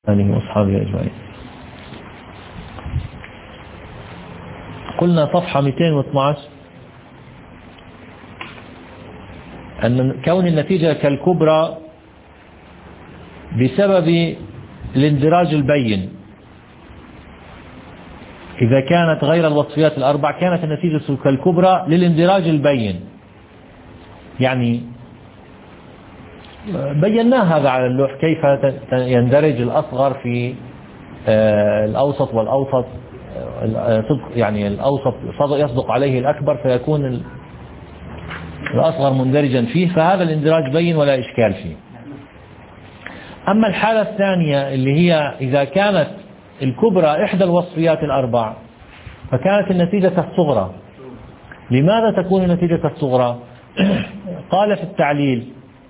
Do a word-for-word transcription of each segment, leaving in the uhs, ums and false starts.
آله وأصحابه أجمعين. قلنا صفحة مئتين واثني عشر أن كون النتيجة كالكبرى بسبب الاندراج البين. إذا كانت غير الوصفيات الأربع كانت النتيجة كالكبرى للاندراج البين. يعني بيناه هذا على اللوح كيف يندرج الأصغر في الأوسط، والأوسط يعني الأوسط يصدق عليه الأكبر فيكون الأصغر مندرجا فيه، فهذا الاندراج بين ولا إشكال فيه. أما الحالة الثانية اللي هي إذا كانت الكبرى إحدى الوصفيات الأربع فكانت النتيجة كالصغرى. لماذا تكون النتيجة كالصغرى؟ قال في التعليل: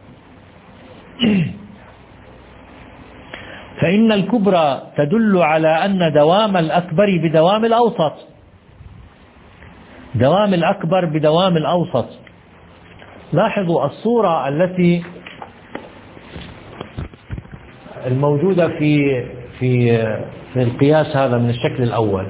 فإن الكبرى تدل على أن دوام الأكبر بدوام الأوسط، دوام الأكبر بدوام الأوسط. لاحظوا الصورة التي الموجودة في في في القياس هذا من الشكل الأول.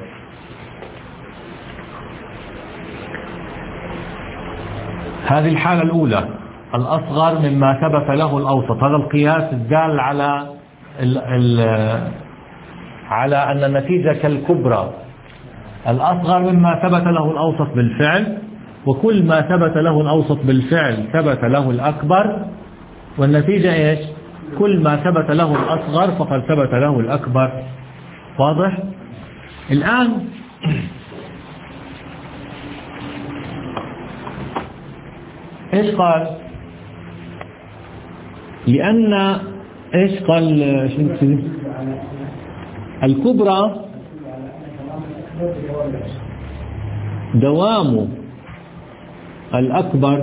هذه الحالة الأولى، الأصغر مما ثبت له الأوسط. هذا القياس الدال على ال ال على أن النتيجة كالكبرى، الأصغر مما ثبت له الأوسط بالفعل، وكل ما ثبت له الأوسط بالفعل ثبت له الأكبر، والنتيجة إيش؟ كل ما ثبت له الأصغر فقد ثبت له الأكبر. واضح؟ الآن إيش قال؟ لأن إيش قال؟ الكبرى دوام الأكبر.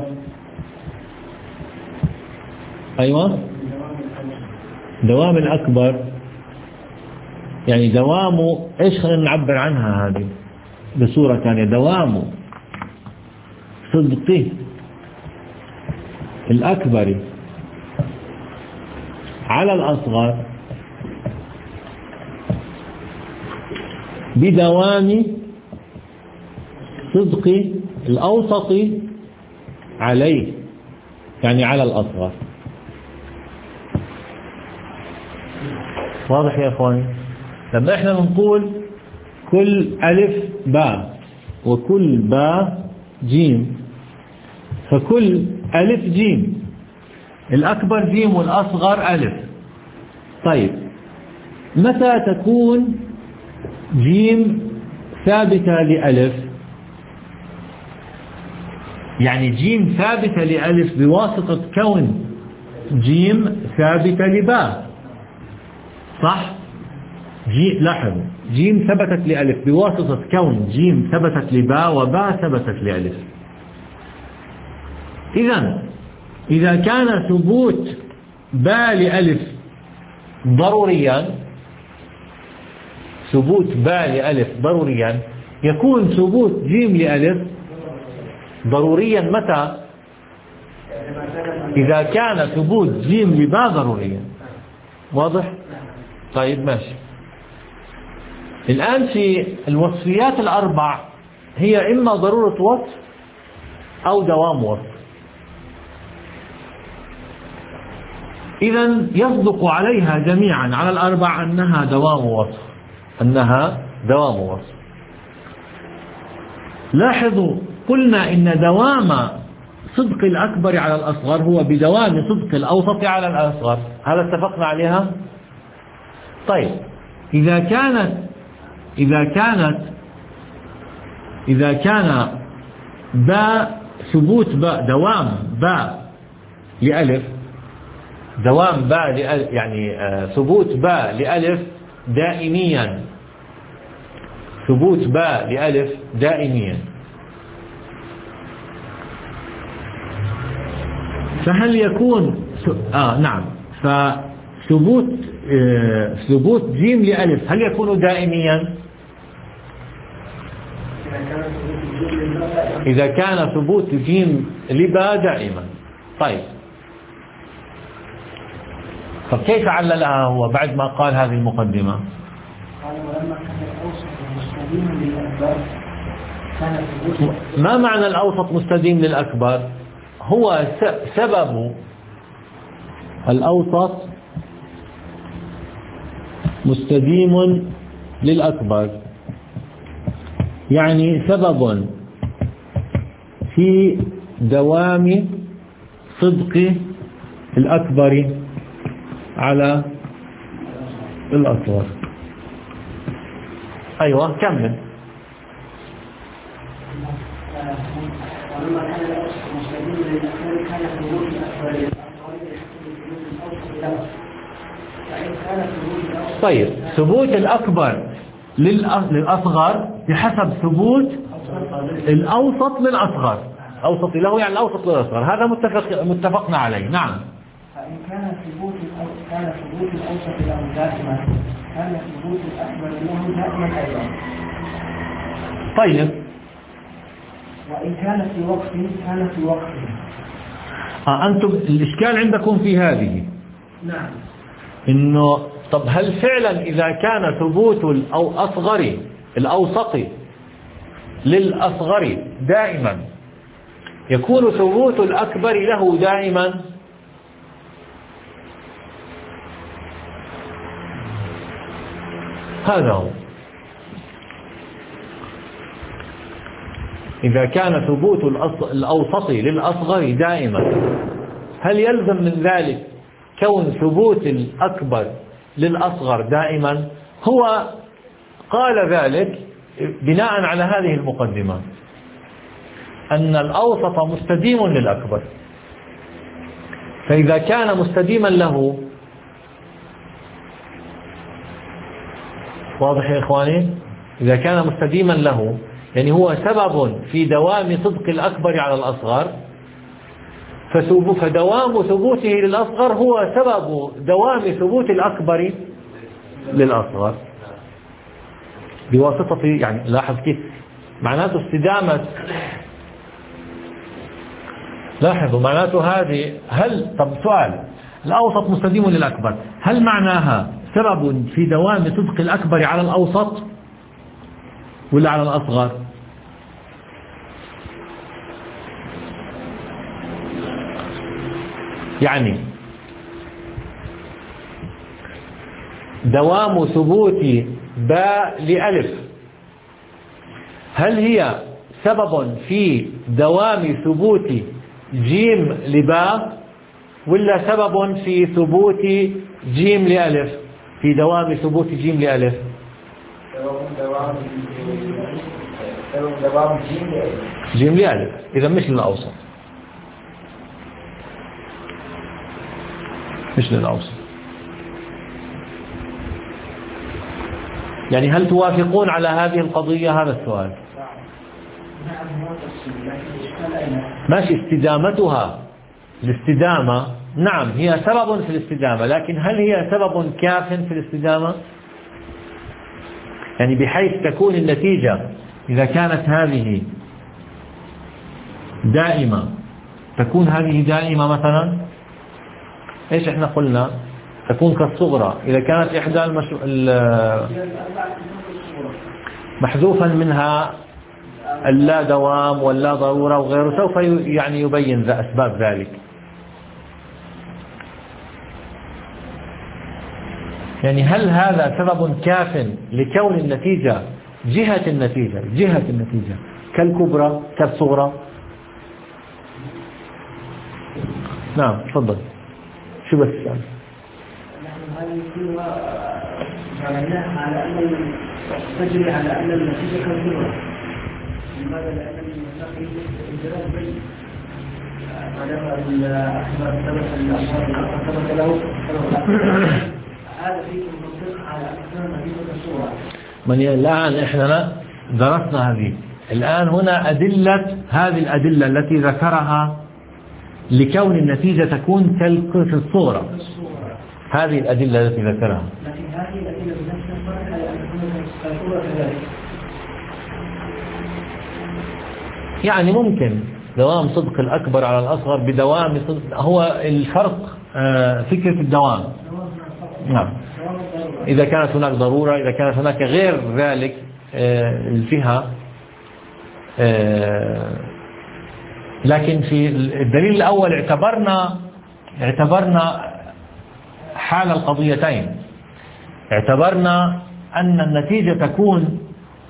أيوة، دوام الأكبر يعني دوام إيش؟ خلينا نعبر عنها هذه بصورة ثانية. دوام صدقه الأكبر على الأصغر بدوام صدق الأوسط عليه، يعني على الأصغر. واضح يا أخواني؟ لما إحنا نقول كل ألف باء وكل باء جيم، فكل ألف جيم، الأكبر جيم والأصغر ألف. طيب متى تكون جيم ثابتة لألف؟ يعني جيم ثابتة لألف بواسطة كون جيم ثابتة لباء، صح؟ جي لاحظوا، جيم ثبتت لألف بواسطة كون جيم ثبتت لباء وباء ثبتت لألف. إذن إذا كان ثبوت باء لألف ضروريا، ثبوت باء لألف ضروريا، يكون ثبوت جيم لألف ضروريا متى؟ إذا كان ثبوت جيم لباء ضروريا. واضح؟ طيب ماشي. الآن في الوصفيات الأربع هي إما ضرورة وصف أو دوام وصف. إذن يصدق عليها جميعا على الأربع أنها دوام وصف، أنها دوام وصف. لاحظوا قلنا إن دوام صدق الأكبر على الأصغر هو بدوام صدق الأوسط على الأصغر، هذا اتفقنا عليها. طيب إذا كانت إذا كانت إذا كان باء ثبوت باء دوام باء لألف، دوام باء لألف يعني آه ثبوت باء لألف دائميا، ثبوت باء لألف دائميا، فهل يكون آه نعم فثبوت آه ثبوت جيم لألف هل يكون دائميا؟ إذا كان ثبوت جيم لباء دائما. طيب طب كيف عللها هو بعد ما قال هذه المقدمة؟ قال ولما كان الأوسط مستديما للأكبر كان ثبوت. ما معنى الأوسط مستديم للأكبر؟ هو سبب الأوسط مستديم للأكبر، يعني سبب في دوام صدق الأكبر على الأصغر. أيوة كمل. ولما كان الأوسط مستديما للأكبر كان ثبوت الأكبر. طيب ثبوت الأكبر للأصغر بحسب ثبوت الأوسط للأصغر. أوسط له يعني الأوسط للأصغر، هذا متفق متفقنا عليه. نعم. فإن كان ثبوت كان ثبوت الأوسط له دائما كان ثبوت الأكبر له دائما أيضا. طيب. وإن كان في وقت كان في وقت. آه أنتم الإشكال عندكم في هذه. نعم. إنه طب هل فعلا إذا كان ثبوت الأصغر الأوسط للأصغر دائما يكون ثبوت الأكبر له دائما؟ هذا هو. إذا كان ثبوت الأوسط للأصغر دائما هل يلزم من ذلك كون ثبوت الأكبر للأصغر دائما؟ هو قال ذلك بناء على هذه المقدمة أن الأوسط مستديم للأكبر، فإذا كان مستديما له، واضح يا إخواني؟ إذا كان مستديما له يعني هو سبب في دوام صدق الأكبر على الأصغر، فدوام ثبوته للأصغر هو سبب دوام ثبوت الأكبر للأصغر بواسطة، يعني لاحظ كيف معناته استدامة. لاحظوا معناته هذه. هل طب سؤال، الأوسط مستديم للأكبر، هل معناها سبب في دوام صدق الأكبر على الأوسط ولا على الأصغر؟ يعني دوام ثبوت باء لألف هل هي سبب في دوام ثبوت جيم لباء ولا سبب في ثبوت جيم لألف؟ في دوام ثبوت جيم لألف جيم لألف، إذا مش للأوسط، مش للأوسط. يعني هل توافقون على هذه القضية؟ هذا السؤال. ماشي. استدامتها الاستدامة نعم هي سبب في الاستدامة، لكن هل هي سبب كاف في الاستدامة؟ يعني بحيث تكون النتيجة إذا كانت هذه دائمة تكون هذه دائمة مثلا. ايش احنا قلنا؟ تكون كالصغرى إذا كانت إحدى المش... محذوفا منها اللا دوام واللا ضرورة وغيره، سوف يعني يبين ذا أسباب ذلك. يعني هل هذا سبب كاف لكون النتيجة جهة النتيجة جهة النتيجة كالكبرى كالصغرى؟ نعم تفضل. شو بس السؤال؟ نحن هذه كلها جعلناها على أن تجري على أن النتيجة كالكبرى. لماذا؟ لأن النقل الجلال بين على الأحمر ثبت الأحمر الأحمر ثبت له هذا فيه المنطق على أن النتيجة كالصغرى. من الآن إحنا درسنا هذه، الآن هنا أدلة، هذه الأدلة التي ذكرها لكون النتيجة تكون كالصغرى، هذه الأدلة التي ذكرها. لكن هذه الأدلة بنفسها صرح على أن تكون كالصغرى كذلك. يعني ممكن دوام صدق الأكبر على الأصغر بدوام صدق، هو الفرق فكرة الدوام. نعم. إذا كانت هناك ضرورة، إذا كانت هناك غير ذلك الجهة. لكن في الدليل الأول اعتبرنا اعتبرنا حال القضيتين، اعتبرنا أن النتيجة تكون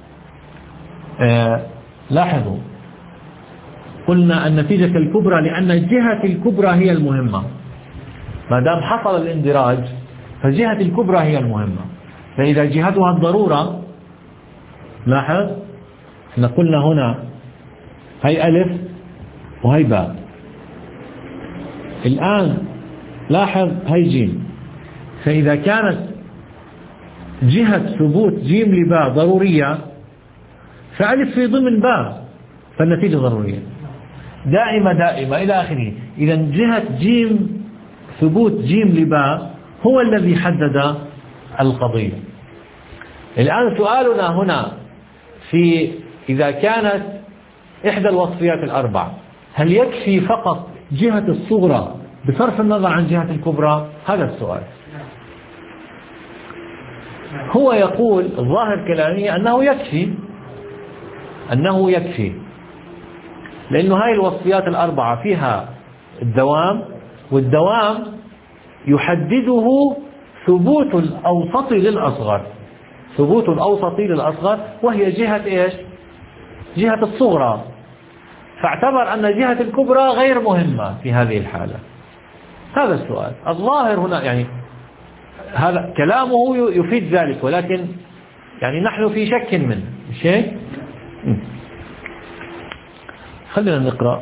لاحظوا قلنا النتيجة الكبرى لأن الجهة الكبرى هي المهمة، ما دام حصل الاندراج فالجهة الكبرى هي المهمة. فإذا جهتها الضرورة، لاحظ احنا قلنا هنا هي ألف وهي باء، الآن لاحظ هي جيم. فإذا كانت جهة ثبوت جيم لباء ضرورية فألف في ضمن باء، فالنتيجة ضرورية دائمة دائمة إلى آخره. إذا جهة جيم ثبوت جيم لباء هو الذي حدد القضية. الآن سؤالنا هنا في إذا كانت إحدى الوصفيات الأربع، هل يكفي فقط جهة الصغرى بصرف النظر عن جهة الكبرى؟ هذا السؤال. هو يقول الظاهر كلامي أنه يكفي، أنه يكفي لأنه هاي الوصفيات الأربعة فيها الدوام، والدوام يحدده ثبوت الأوسط للأصغر، ثبوت الأوسط للأصغر وهي جهة إيش؟ جهة الصغرى. فاعتبر أن جهة الكبرى غير مهمة في هذه الحالة. هذا السؤال الظاهر هنا، يعني هذا كلامه يفيد ذلك، ولكن يعني نحن في شك منه شيء. خلينا نقرأ،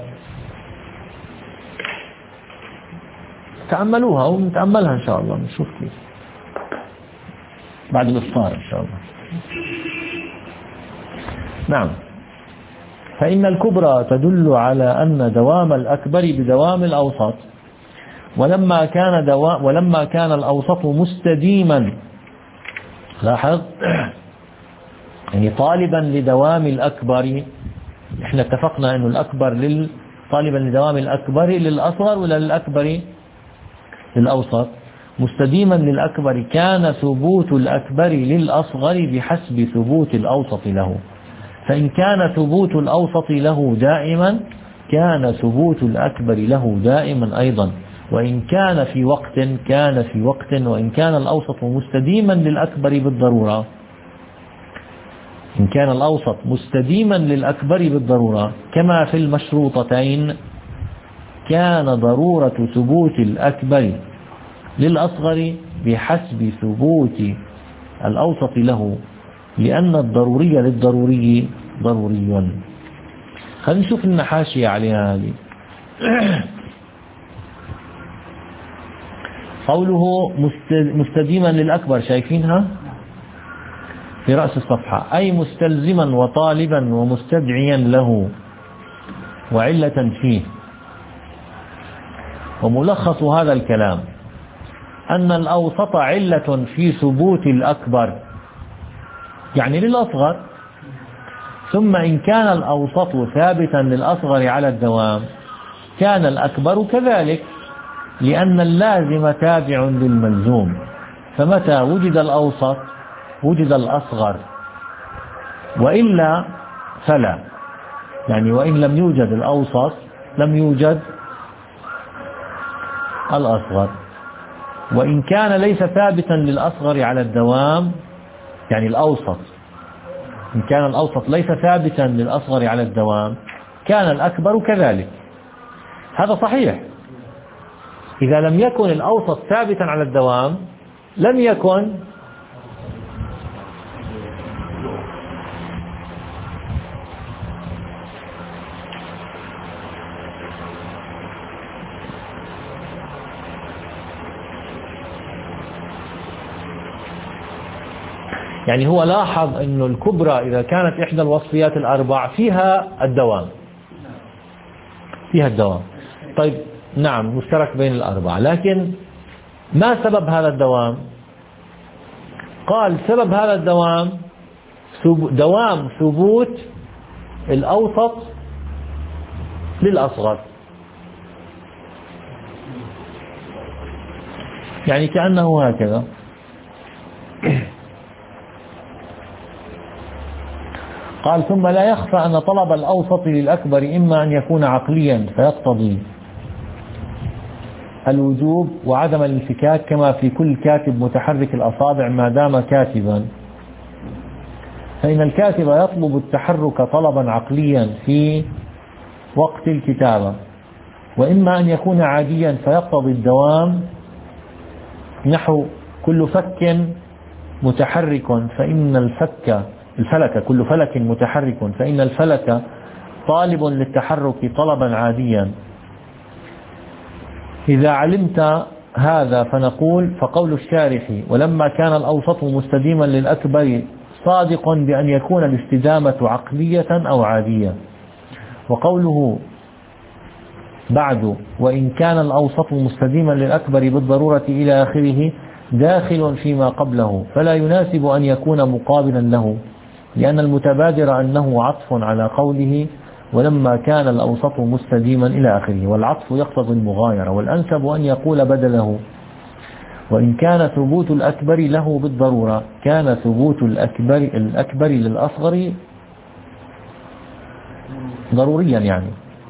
تأملوها ونتأملها إن شاء الله، نشوف كيف بعد الإفطار إن شاء الله. نعم. فإن الكبرى تدل على أن دوام الأكبر بدوام الأوسط، ولما كان دوام ولما كان الأوسط مستديما، لاحظ يعني طالبا لدوام الأكبر، احنا اتفقنا أنه الأكبر لل طالبا لدوام الأكبر للأصغر ولا للأكبر للأوسط؟ مستديما للأكبر كان ثبوت الأكبر للأصغر بحسب ثبوت الأوسط له، فإن كان ثبوت الأوسط له دائما كان ثبوت الأكبر له دائما أيضا، وإن كان في وقت كان في وقت، وإن كان الأوسط مستديما للأكبر بالضرورة، إن كان الأوسط مستديما للأكبر بالضرورة كما في المشروطتين كان ضرورة ثبوت الأكبر للأصغر بحسب ثبوت الأوسط له، لأن الضروري للضروري ضروري. خلينا نشوف لنا حاشية عليها هذه. قوله مستديما للأكبر، شايفينها في رأس الصفحة، أي مستلزما وطالبا ومستدعيا له وعلة فيه. وملخص هذا الكلام أن الأوسط علة في ثبوت الأكبر يعني للأصغر، ثم إن كان الأوسط ثابتا للأصغر على الدوام كان الأكبر كذلك، لأن اللازم تابع للملزوم، فمتى وجد الأوسط وجد الأصغر، وإلا فلا، يعني وإن لم يوجد الأوسط لم يوجد الأصغر. وإن كان ليس ثابتا للأصغر على الدوام، يعني الأوسط إن كان الأوسط ليس ثابتا للأصغر على الدوام كان الأكبر كذلك. هذا صحيح، إذا لم يكن الأوسط ثابتا على الدوام لم يكن يعني هو لاحظ أنه الكبرى إذا كانت إحدى الوصفيات الأربع فيها الدوام، فيها الدوام. طيب نعم مشترك بين الأربعة، لكن ما سبب هذا الدوام؟ قال سبب هذا الدوام دوام ثبوت الأوسط للأصغر، يعني كأنه هكذا قال ثم لا يخفى أن طلب الأوسط للأكبر إما أن يكون عقليا فيقتضي الوجوب وعدم الانفكاك كما في كل كاتب متحرك الأصابع ما دام كاتبا، فإن الكاتب يطلب التحرك طلبا عقليا في وقت الكتابة، وإما أن يكون عاديا فيقتضي الدوام نحو كل فك متحرك فإن الفك الفلك كل فلك متحرك فإن الفلك طالب للتحرك طلبا عاديا. إذا علمت هذا فنقول فقول الشارح ولما كان الأوسط مستديما للأكبر صادق بأن يكون الاستدامة عقلية أو عادية، وقوله بعد وإن كان الأوسط مستديما للأكبر بالضرورة إلى آخره داخل فيما قبله، فلا يناسب أن يكون مقابلا له، لأن المتبادر أنه عطف على قوله ولما كان الأوسط مستديما إلى آخره، والعطف يقتضي المغايرة، والأنسب أن يقول بدله وإن كان ثبوت الأكبر له بالضرورة كان ثبوت الأكبر, الأكبر للأصغر ضروريا يعني،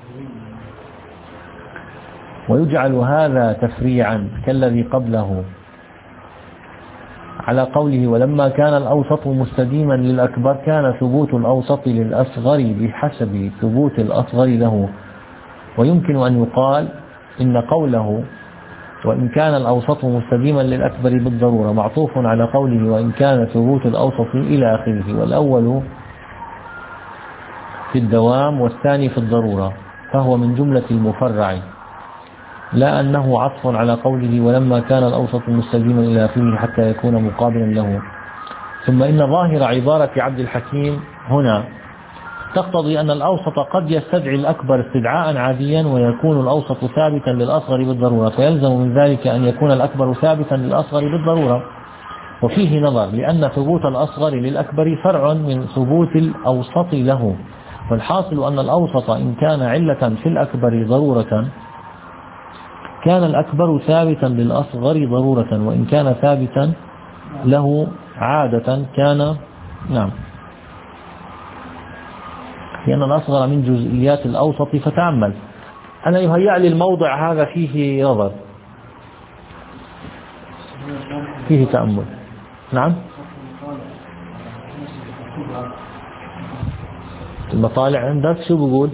ويجعل هذا تفريعا كالذي قبله على قوله ولما كان الأوسط مستديما للأكبر كان ثبوت الأوسط للأصغر بحسب ثبوت الأصغر له. ويمكن أن يقال إن قوله وإن كان الأوسط مستديما للأكبر بالضرورة معطوف على قوله وإن كان ثبوت الأوسط إلى آخره، والأول في الدوام والثاني في الضرورة، فهو من جملة المفرع، لا أنه عطف على قوله ولما كان الأوسط مستديما إلى آخره حتى يكون مقابلا له. ثم إن ظاهر عبارة عبد الحكيم هنا تقتضي أن الأوسط قد يستدعي الأكبر استدعاء عاديا ويكون الأوسط ثابتا للأصغر بالضرورة، فيلزم من ذلك أن يكون الأكبر ثابتا للأصغر بالضرورة. وفيه نظر، لأن ثبوت الأصغر للأكبر فرع من ثبوت الأوسط له، والحاصل أن الأوسط إن كان علة في الأكبر ضرورة كان الأكبر ثابتا للأصغر ضرورة، وإن كان ثابتا له عادة كان نعم، لأن الأصغر من جزئيات الأوسط. فتأمل، أنا يهيأ لي الموضع هذا فيه نظر، فيه تأمل. نعم، المطالع عندك شو بقول؟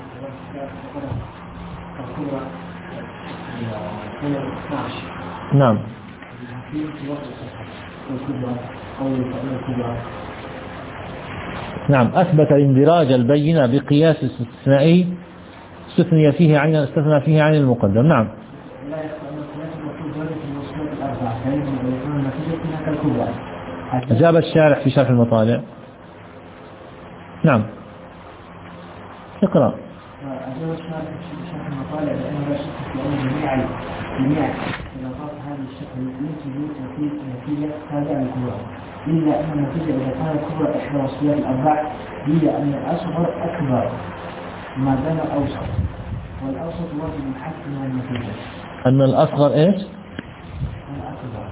نعم نعم أثبت اندراج البينة بقياس استثنائي استثني فيه عين استثنى فيه عين المقدم. نعم أجاب الشارح في شرح المطالع. نعم اقرأ. أجاب الشارح في شرح المطالع بأنه لا شك في أن جميع جميع علاقات هذا الشكل ينتج نتيجة تابعة للكبرى، إلا أن النتيجة إذا كانت كبرى إحدى وصفيات الأربع هي أن الأصغر أكبر ما دام أوسط، والأوسط واجب الحق من النتيجة. أن الأصغر إيش؟ الأكبر.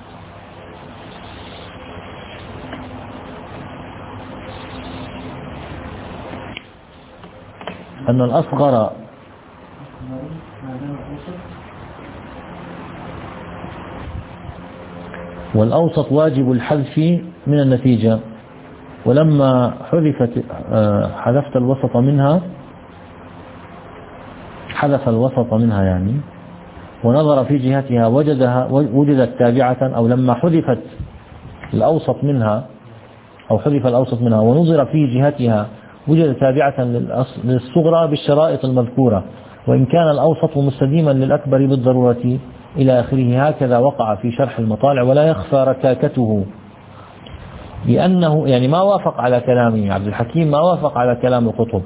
أن الأصغر والأوسط واجب الحذف من النتيجة، ولما حذفت حذفت الوسط منها حذف الوسط منها يعني ونظر في جهتها وجدها وجدت تابعة، أو لما حذفت الأوسط منها أو حذف الأوسط منها ونظر في جهتها وجد تابعة للصغرى بالشرائط المذكورة، وإن كان الأوسط مستديما للأكبر بالضرورة إلى آخره. هكذا وقع في شرح المطالع، ولا يخفى ركاكته، لأنه يعني ما وافق على كلامه عبد الحكيم، ما وافق على كلام القطب.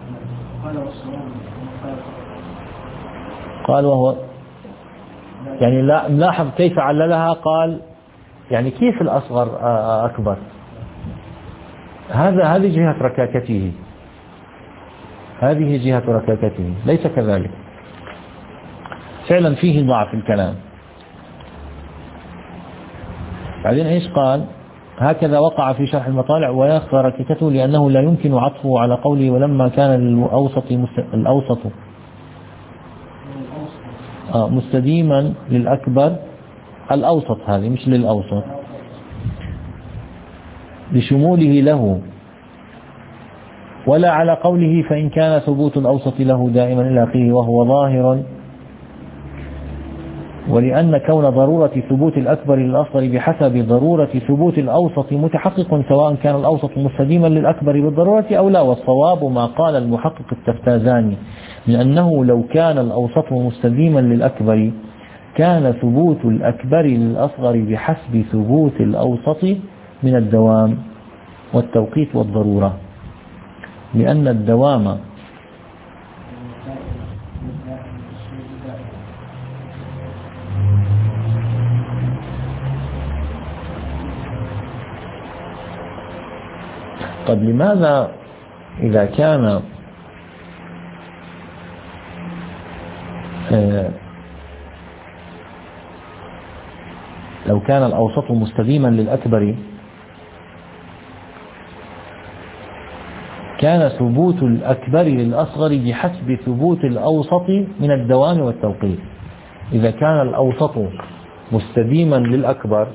قال وهو يعني لا نلاحظ كيف عللها، قال يعني كيف الأصغر أكبر، هذا هذه جهة ركاكته، هذه جهة ركاكته، ليس كذلك. فعلا فيه ضعف الكلام. بعدين إيش قال؟ هكذا وقع في شرح المطالع ويخفى ركيكته لأنه لا يمكن عطفه على قوله ولما كان الأوسط الأوسط آه مستديما للأكبر. الأوسط هذه مش للأوسط لشموله له، ولا على قوله فإن كان ثبوت الأوسط له دائما إلى آخره وهو ظاهر، ولأن كون ضرورة ثبوت الأكبر للأصغر بحسب ضرورة ثبوت الأوسط متحقق سواء كان الأوسط مستديما للأكبر بالضرورة أو لا. والصواب ما قال المحقق التفتازاني من أنه لو كان الأوسط مستديما للأكبر كان ثبوت الأكبر للأصغر بحسب ثبوت الأوسط من الدوام والتوقيت والضرورة، لأن الدوام قد لماذا إذا كان آه لو كان الأوسط مستديما للأكبر كان ثبوت الأكبر للأصغر بحسب ثبوت الأوسط من الدوام والتوقيت. إذا كان الأوسط مستديما للأكبر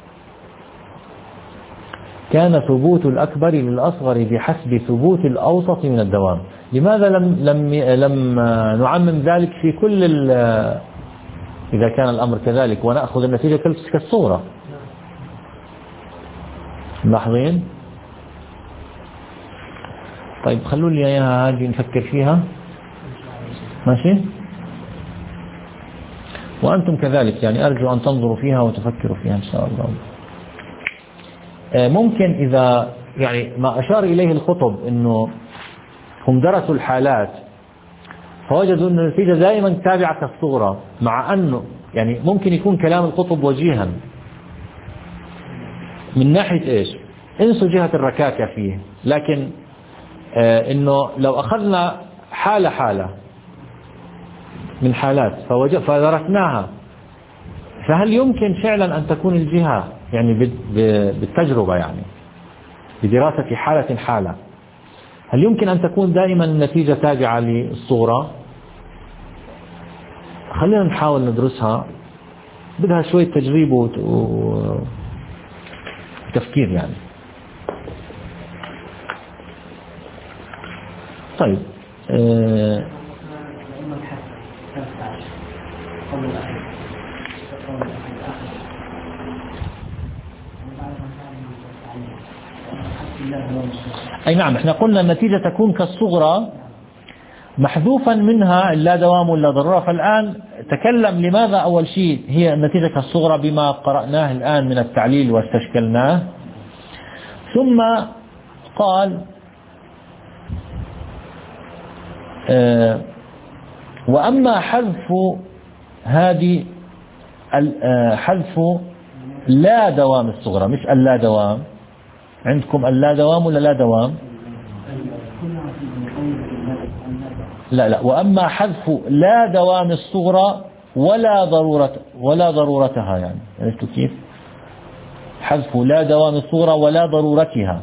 كان ثبوت الأكبر للأصغر بحسب ثبوت الأوسط من الدوام. لماذا لم لم لم نعمم ذلك في كل إذا كان الأمر كذلك ونأخذ النتيجة كالصورة؟ ملاحظين؟ طيب خلوا لي إياها هذه نفكر فيها، ماشي؟ وأنتم كذلك، يعني أرجو أن تنظروا فيها وتفكروا فيها إن شاء الله. ممكن إذا يعني ما أشار إليه الخطب إنه هم درسوا الحالات فوجدوا أن النتيجة دائما تابعة كالصغرى، مع أنه يعني ممكن يكون كلام الخطب وجيها من ناحية إيش؟ انسوا جهة الركاكة فيه، لكن آه إنه لو أخذنا حالة حالة من حالات فدرسناها، فهل يمكن فعلا أن تكون الجهة يعني بالتجربة، يعني بدراسة حالة حالة، هل يمكن أن تكون دائما النتيجة تابعة للصورة؟ خلينا نحاول ندرسها، بدها شوية تجريب وتفكير يعني. طيب آه أي نعم، احنا قلنا النتيجة تكون كالصغرى محذوفا منها اللا دوام ولا ضرورة. فالآن تكلم لماذا أول شيء هي النتيجة كالصغرى بما قرأناه الآن من التعليل واستشكلناه، ثم قال آه وأما حذف هذه حذف لا دوام الصغرى، مش اللا دوام. عندكم اللا دوام ولا لا دوام؟ لا لا وأما حذف لا دوام الصغرى ولا ضرورة ولا ضرورتها، يعني عرفتوا كيف؟ حذف لا دوام الصغرى ولا ضرورتها،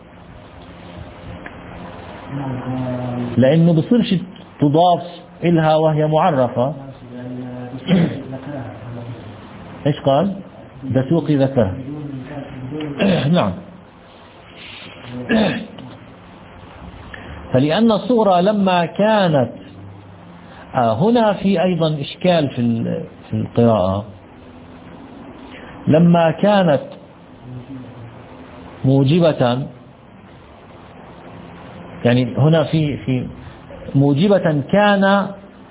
لأنه بصيرش تضاف إلها وهي معرفة. إيش قال؟ دسوقي ذكر. نعم. فلأن الصغرى لما كانت آه هنا في أيضا إشكال في في القراءة، لما كانت موجبة، يعني هنا في في موجبة كان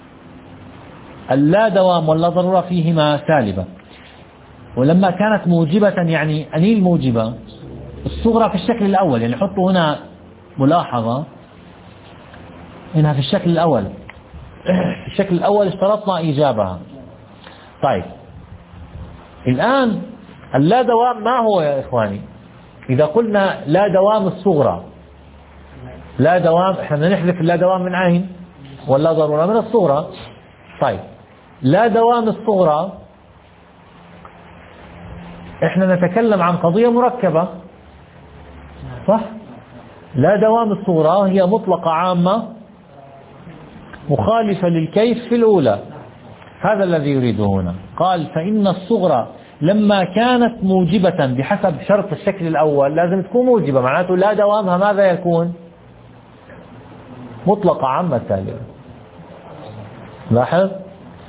اللا دوام ولا ضرورة فيهما سالبة، ولما كانت موجبة يعني أنيل موجبة الصغرى في الشكل الأول، يعني حطوا هنا ملاحظة هنا في الشكل الأول. في الشكل الأول اشترطنا إيجابها. طيب الآن اللا دوام ما هو يا إخواني؟ إذا قلنا لا دوام الصغرى، لا دوام احنا بدنا نحذف اللا دوام من عين ولا ضرورة من الصغرى. طيب لا دوام الصغرى إحنا نتكلم عن قضية مركبة، صح؟ لا دوام الصورة هي مطلقة عامة مخالفة للكيف في الأولى، هذا الذي يريده هنا. قال فإن الصغرى لما كانت موجبة بحسب شرط الشكل الأول لازم تكون موجبة، معناته لا دوامها ماذا يكون؟ مطلقة عامة سالبة. لاحظ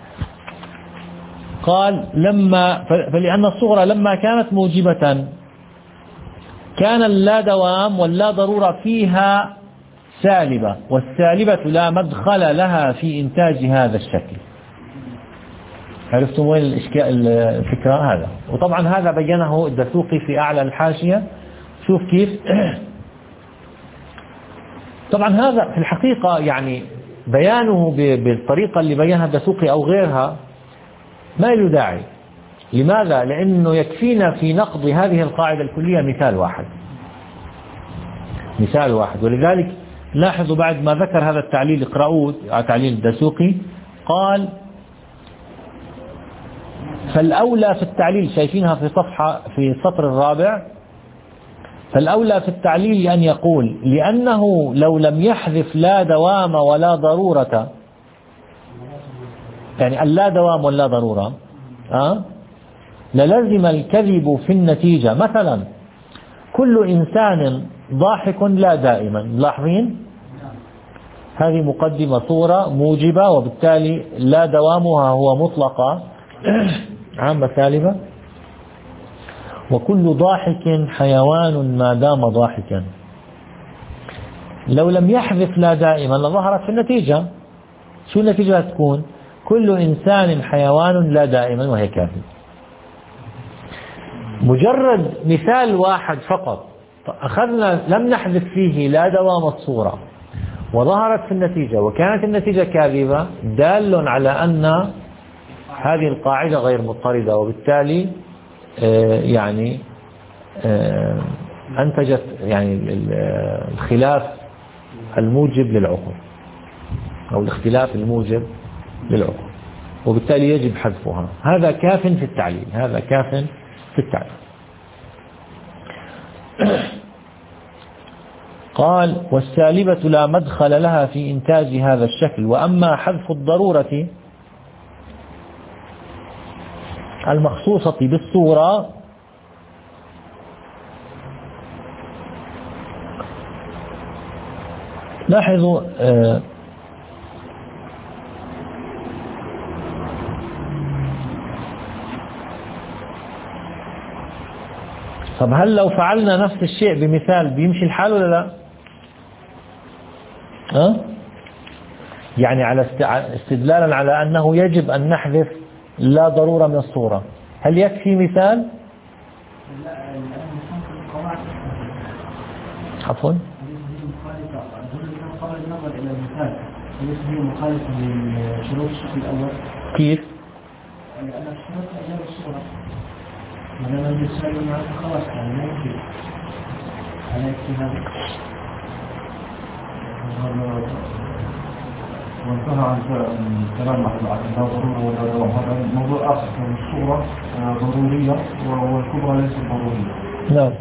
قال لما فلأن الصغرى لما كانت موجبة كان اللا دوام واللا ضرورة فيها سالبة، والسالبة لا مدخل لها في إنتاج هذا الشكل. عرفتم وين الإشكال الفكرة هذا؟ وطبعا هذا بينه الدسوقي في أعلى الحاشية. شوف كيف طبعا هذا في الحقيقة يعني بيانه بالطريقة اللي بيانها الدسوقي أو غيرها ما له داعي. لماذا؟ لأنه يكفينا في نقض هذه القاعدة الكلية مثال واحد، مثال واحد. ولذلك لاحظوا بعد ما ذكر هذا التعليل اقرأوه تعليل الدسوقي، قال فالأولى في التعليل، شايفينها في صفحة في السطر الرابع، فالأولى في التعليل أن يقول لأنه لو لم يحذف لا دوام ولا ضرورة، يعني اللا دوام ولا ضرورة أه؟ للزم الكذب في النتيجة. مثلا كل إنسان ضاحك لا دائما، ملاحظين هذه مقدمة صورة موجبة وبالتالي لا دوامها هو مطلقة عامة سالبة. وكل ضاحك حيوان ما دام ضاحكا، لو لم يحذف لا دائما لظهرت في النتيجة. شو النتيجة هتكون؟ كل إنسان حيوان لا دائما، وهي كافية. مجرد مثال واحد فقط أخذنا لم نحذف فيه لا دوام الصورة وظهرت في النتيجة وكانت النتيجة كاذبة، دال على أن هذه القاعدة غير مضطردة، وبالتالي يعني أنتجت يعني الخلاف الموجب للعقل أو الاختلاف الموجب للعقل، وبالتالي يجب حذفها. هذا كاف في التعليل، هذا كاف في التعليل. قال والسالبة لا مدخل لها في إنتاج هذا الشكل. وأما حذف الضرورة المخصوصة بالصورة لاحظوا آه طب هل لو فعلنا نفس الشيء بمثال بيمشي الحال ولا لا؟ أه؟ يعني على استدلالا على أنه يجب أن نحذف لا ضرورة من الصورة، هل يكفي مثال؟ عفوا كيف؟ لأن الشروط أجاب الصورة ولما يسأل معك خلاص يعني ما يكفي على اجتهاد وانتهى عن كلام أحد لا ضرورة ولا دوام. هذا موضوع آخر. الصورة ضرورية والكبرى ليست ضرورية. لا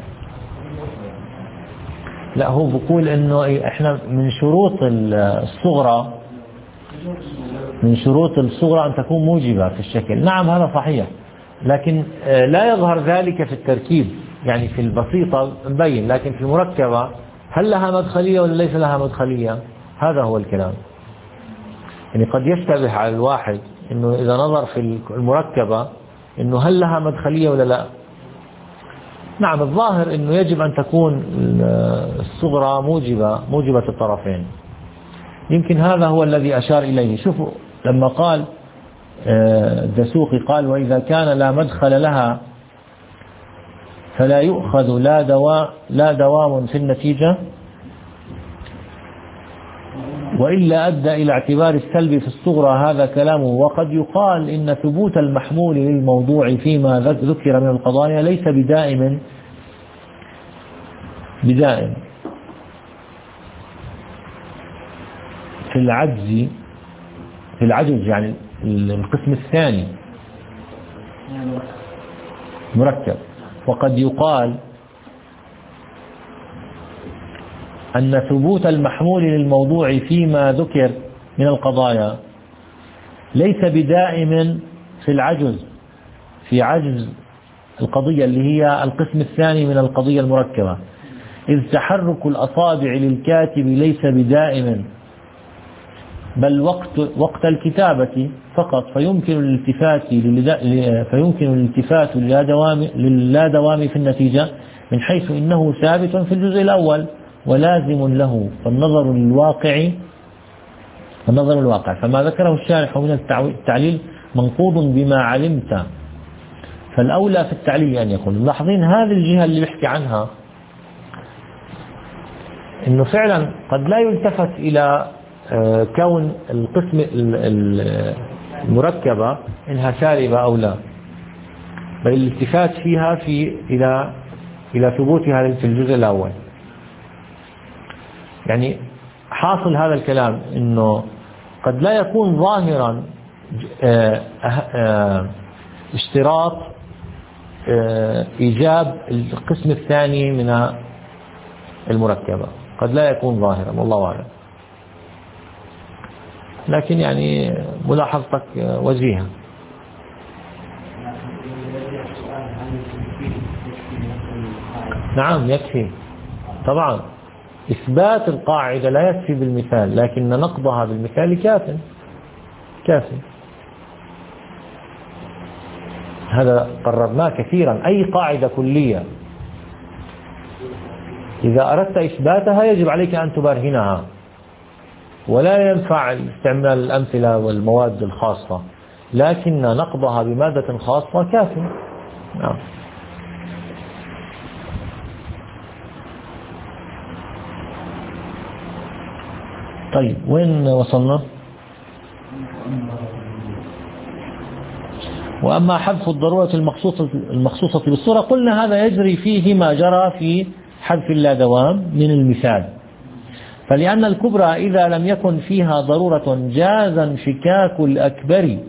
لا هو بقول إنه إحنا من شروط الصغرى من شروط الصغرى أن تكون موجبة في الشكل. نعم هذا صحيح، لكن لا يظهر ذلك في التركيب. يعني في البسيطة مبين، لكن في المركبة هل لها مدخلية ولا ليس لها مدخلية؟ هذا هو الكلام. يعني قد يشتبه على الواحد إنه إذا نظر في المركبة إنه هل لها مدخلية ولا لا. نعم الظاهر إنه يجب أن تكون الصغرى موجبة موجبة الطرفين. يمكن هذا هو الذي أشار إليه. شوفوا لما قال الدسوقي قال وإذا كان لا مدخل لها فلا يؤخذ لا دواء لا دوام في النتيجة، وإلا أدى إلى اعتبار السلب في الصغرى. هذا كلامه. وقد يقال إن ثبوت المحمول للموضوع فيما ذكر من القضايا ليس بدائم بدائم في العجز في العجز يعني القسم الثاني مركب وقد يقال أن ثبوت المحمول للموضوع فيما ذكر من القضايا ليس بدائم في العجز في عجز القضية اللي هي القسم الثاني من القضية المركبة، إذ تحرك الأصابع للكاتب ليس بدائم بل وقت وقت الكتابة فقط، فيمكن الالتفات فيمكن الالتفات للا دوام للا دوام في النتيجة، من حيث إنه ثابت في الجزء الأول ولازم له، فالنظر للواقع النظر للواقع فما ذكره الشارح من التعليل منقوض بما علمت، فالأولى في التعليل أن يقول. ملاحظين هذه الجهة اللي بيحكي عنها إنه فعلا قد لا يلتفت إلى كون القسم المركبة إنها سالبة أو لا، بل الالتفات فيها في إلى إلى ثبوتها في الجزء الأول. يعني حاصل هذا الكلام إنه قد لا يكون ظاهرا اشتراط إيجاب القسم الثاني من المركبة، قد لا يكون ظاهرا والله أعلم، لكن يعني ملاحظتك وجيهة. نعم يكفي طبعا، إثبات القاعدة لا يكفي بالمثال، لكن نقضها بالمثال كاف كاف. هذا قررناه كثيرا. أي قاعدة كلية إذا أردت إثباتها يجب عليك أن تبرهنها، ولا ينفع استعمال الأمثلة والمواد الخاصة، لكن نقضها بمادة خاصة كاف. نعم. طيب وين وصلنا؟ وأما حذف الضرورة المخصوصة المخصوصة بالصورة قلنا هذا يجري فيه ما جرى في حذف اللا دوام من المثال، فلأن الكبرى إذا لم يكن فيها ضرورة جاز انفكاك الأكبر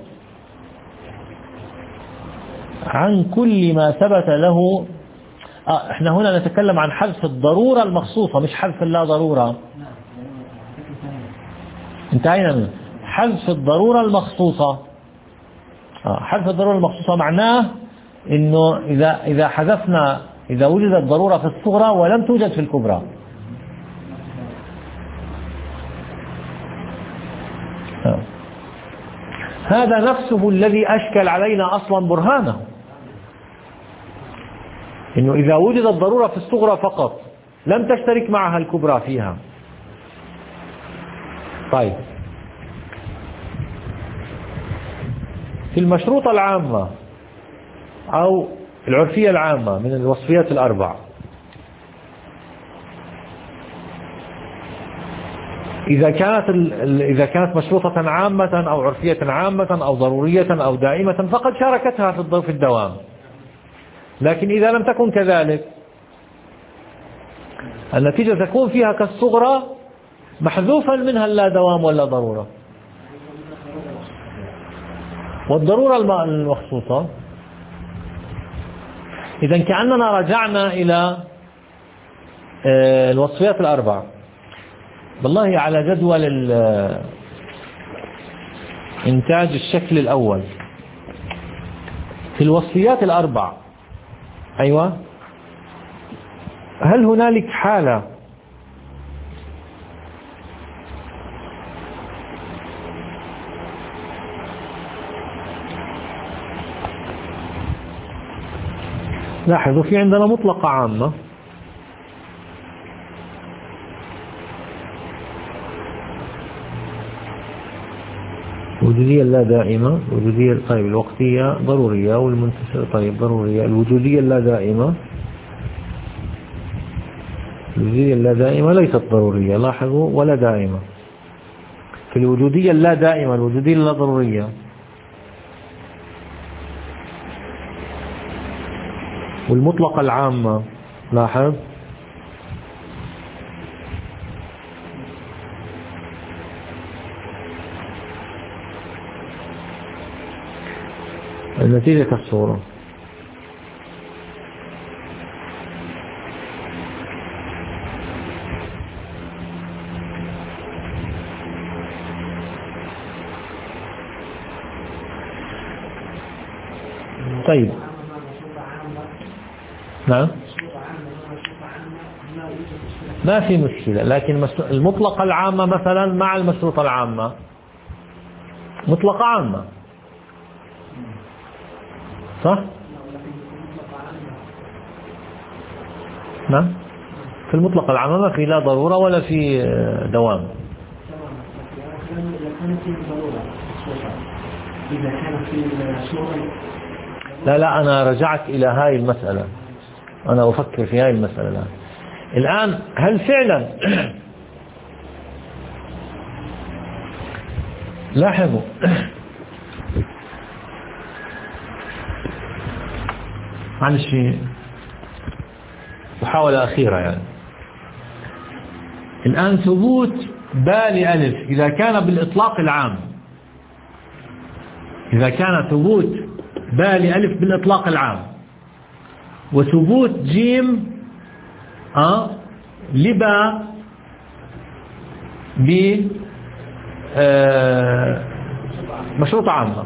عن كل ما ثبت له. آه احنا هنا نتكلم عن حذف الضرورة المخصوصة مش حذف اللا ضرورة. انتهينا منه. حذف الضرورة المخصوصة. آه حذف الضرورة المخصوصة معناه انه اذا اذا حذفنا اذا وجدت ضرورة في الصغرى ولم توجد في الكبرى. آه. هذا نفسه الذي أشكل علينا أصلا برهانه، إنه إذا وجدت ضرورة في الصغرى فقط لم تشترك معها الكبرى فيها. طيب في المشروطة العامة أو العرفية العامة من الوصفيات الأربع، إذا كانت إذا كانت مشروطة عامة أو عرفية عامة أو ضرورية أو دائمة فقد شاركتها في في الدوام، لكن إذا لم تكن كذلك النتيجة تكون فيها كالصغرى محذوفا منها لا دوام ولا ضرورة. والضرورة المخصوصة إذا كأننا رجعنا إلى الوصفيات الأربع. والله على جدول إنتاج الشكل الأول في الوصفيات الأربع، أيوة، هل هنالك حالة لاحظوا في عندنا مطلقة عامة الوجودية اللا دائمة، الوجودية طيب الوقتية ضرورية والمنتشرة طيب ضرورية، الوجودية اللا دائمة الوجودية اللا دائمة ليست ضرورية لاحظوا ولا دائمة. في الوجودية اللا دائمة الوجودية اللا ضرورية والمطلقة العامة لاحظ النتيجة كالصورة. طيب نعم ما في مشكلة، لكن المطلقة العامة مثلا مع المشروطة العامة مطلقة عامة صح؟ نعم في المطلقة العامة ما في لا ضرورة ولا في دوام. لا لا أنا رجعت إلى هاي المسألة، أنا أفكر في هاي المسألة الآن. الآن هل فعلا لاحظوا معلش محاولة أخيرة يعني الآن ثبوت باء لألف إذا كان بالإطلاق العام، إذا كان ثبوت باء لألف بالإطلاق العام وثبوت جيم أه لباء ب آه مشروط عامة،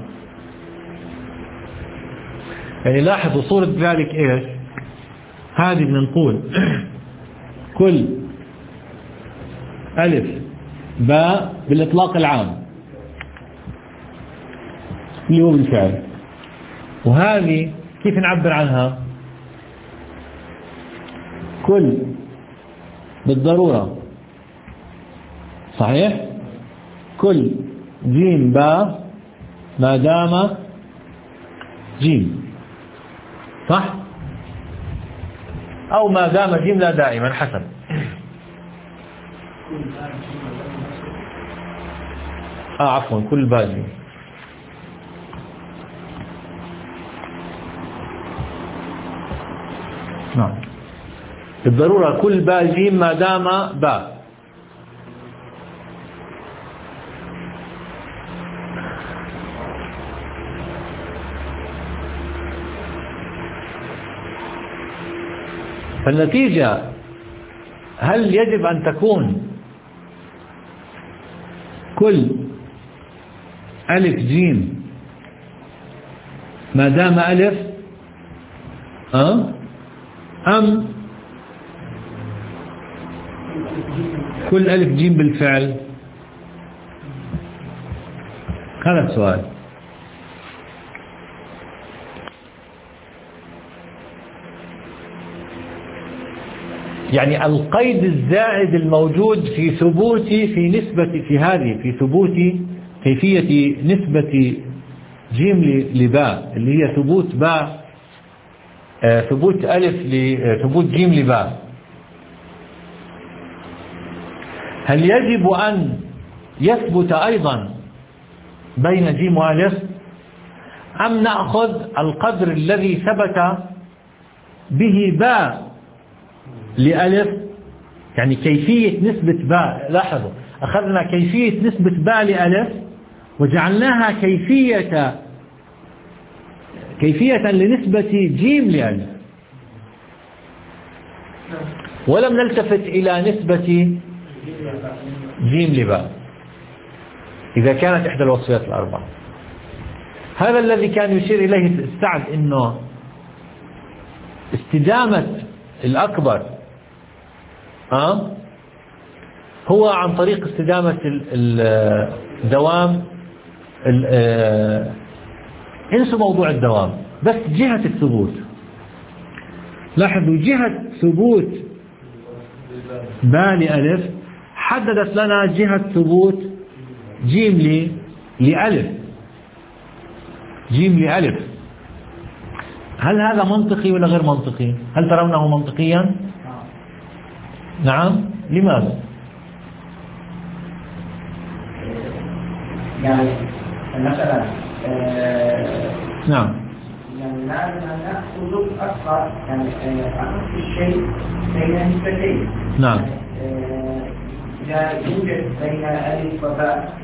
يعني لاحظوا صورة ذلك إيش؟ هذه بنقول كل ألف باء بالإطلاق العام اللي هو بالفعل، وهذه كيف نعبر عنها؟ كل بالضرورة صحيح؟ كل جيم باء ما دام جيم صح؟ أو ما دام جيم لا دائما حسب. آه عفوا كل باء جيم نعم بالضرورة كل باء جيم ما دام باء. فالنتيجة هل يجب أن تكون كل ألف جيم ما دام ألف أه؟ أم كل ألف جيم بالفعل؟ هذا السؤال. يعني القيد الزائد الموجود في ثبوتي في نسبة في هذه في ثبوتي كيفية نسبة جيم لباء اللي هي ثبوت باء آه ثبوت ألف لثبوت جيم لباء، هل يجب أن يثبت أيضا بين جيم وألف أم نأخذ القدر الذي ثبت به باء لألف؟ يعني كيفية نسبة باء، لاحظوا أخذنا كيفية نسبة باء لألف وجعلناها كيفية كيفية لنسبة جيم لألف، ولم نلتفت إلى نسبة جيم لباء إذا كانت إحدى الوصفيات الأربعة. هذا الذي كان يشير إليه سعد إنه استدامة الأكبر أه؟ هو عن طريق استدامة الدوام. انسوا موضوع الدوام، بس جهة الثبوت. لاحظوا جهة ثبوت باء لألف حددت لنا جهة ثبوت جيم لي لألف جيم لألف. هل هذا منطقي ولا غير منطقي؟ هل ترونه منطقيا؟ نعم. لماذا؟ يعني مثلا آه نعم يعني لازم نأخذ الأصغر يعني أخذ الشيء بين نسبتين. نعم. إذا يوجد بين ألف وباء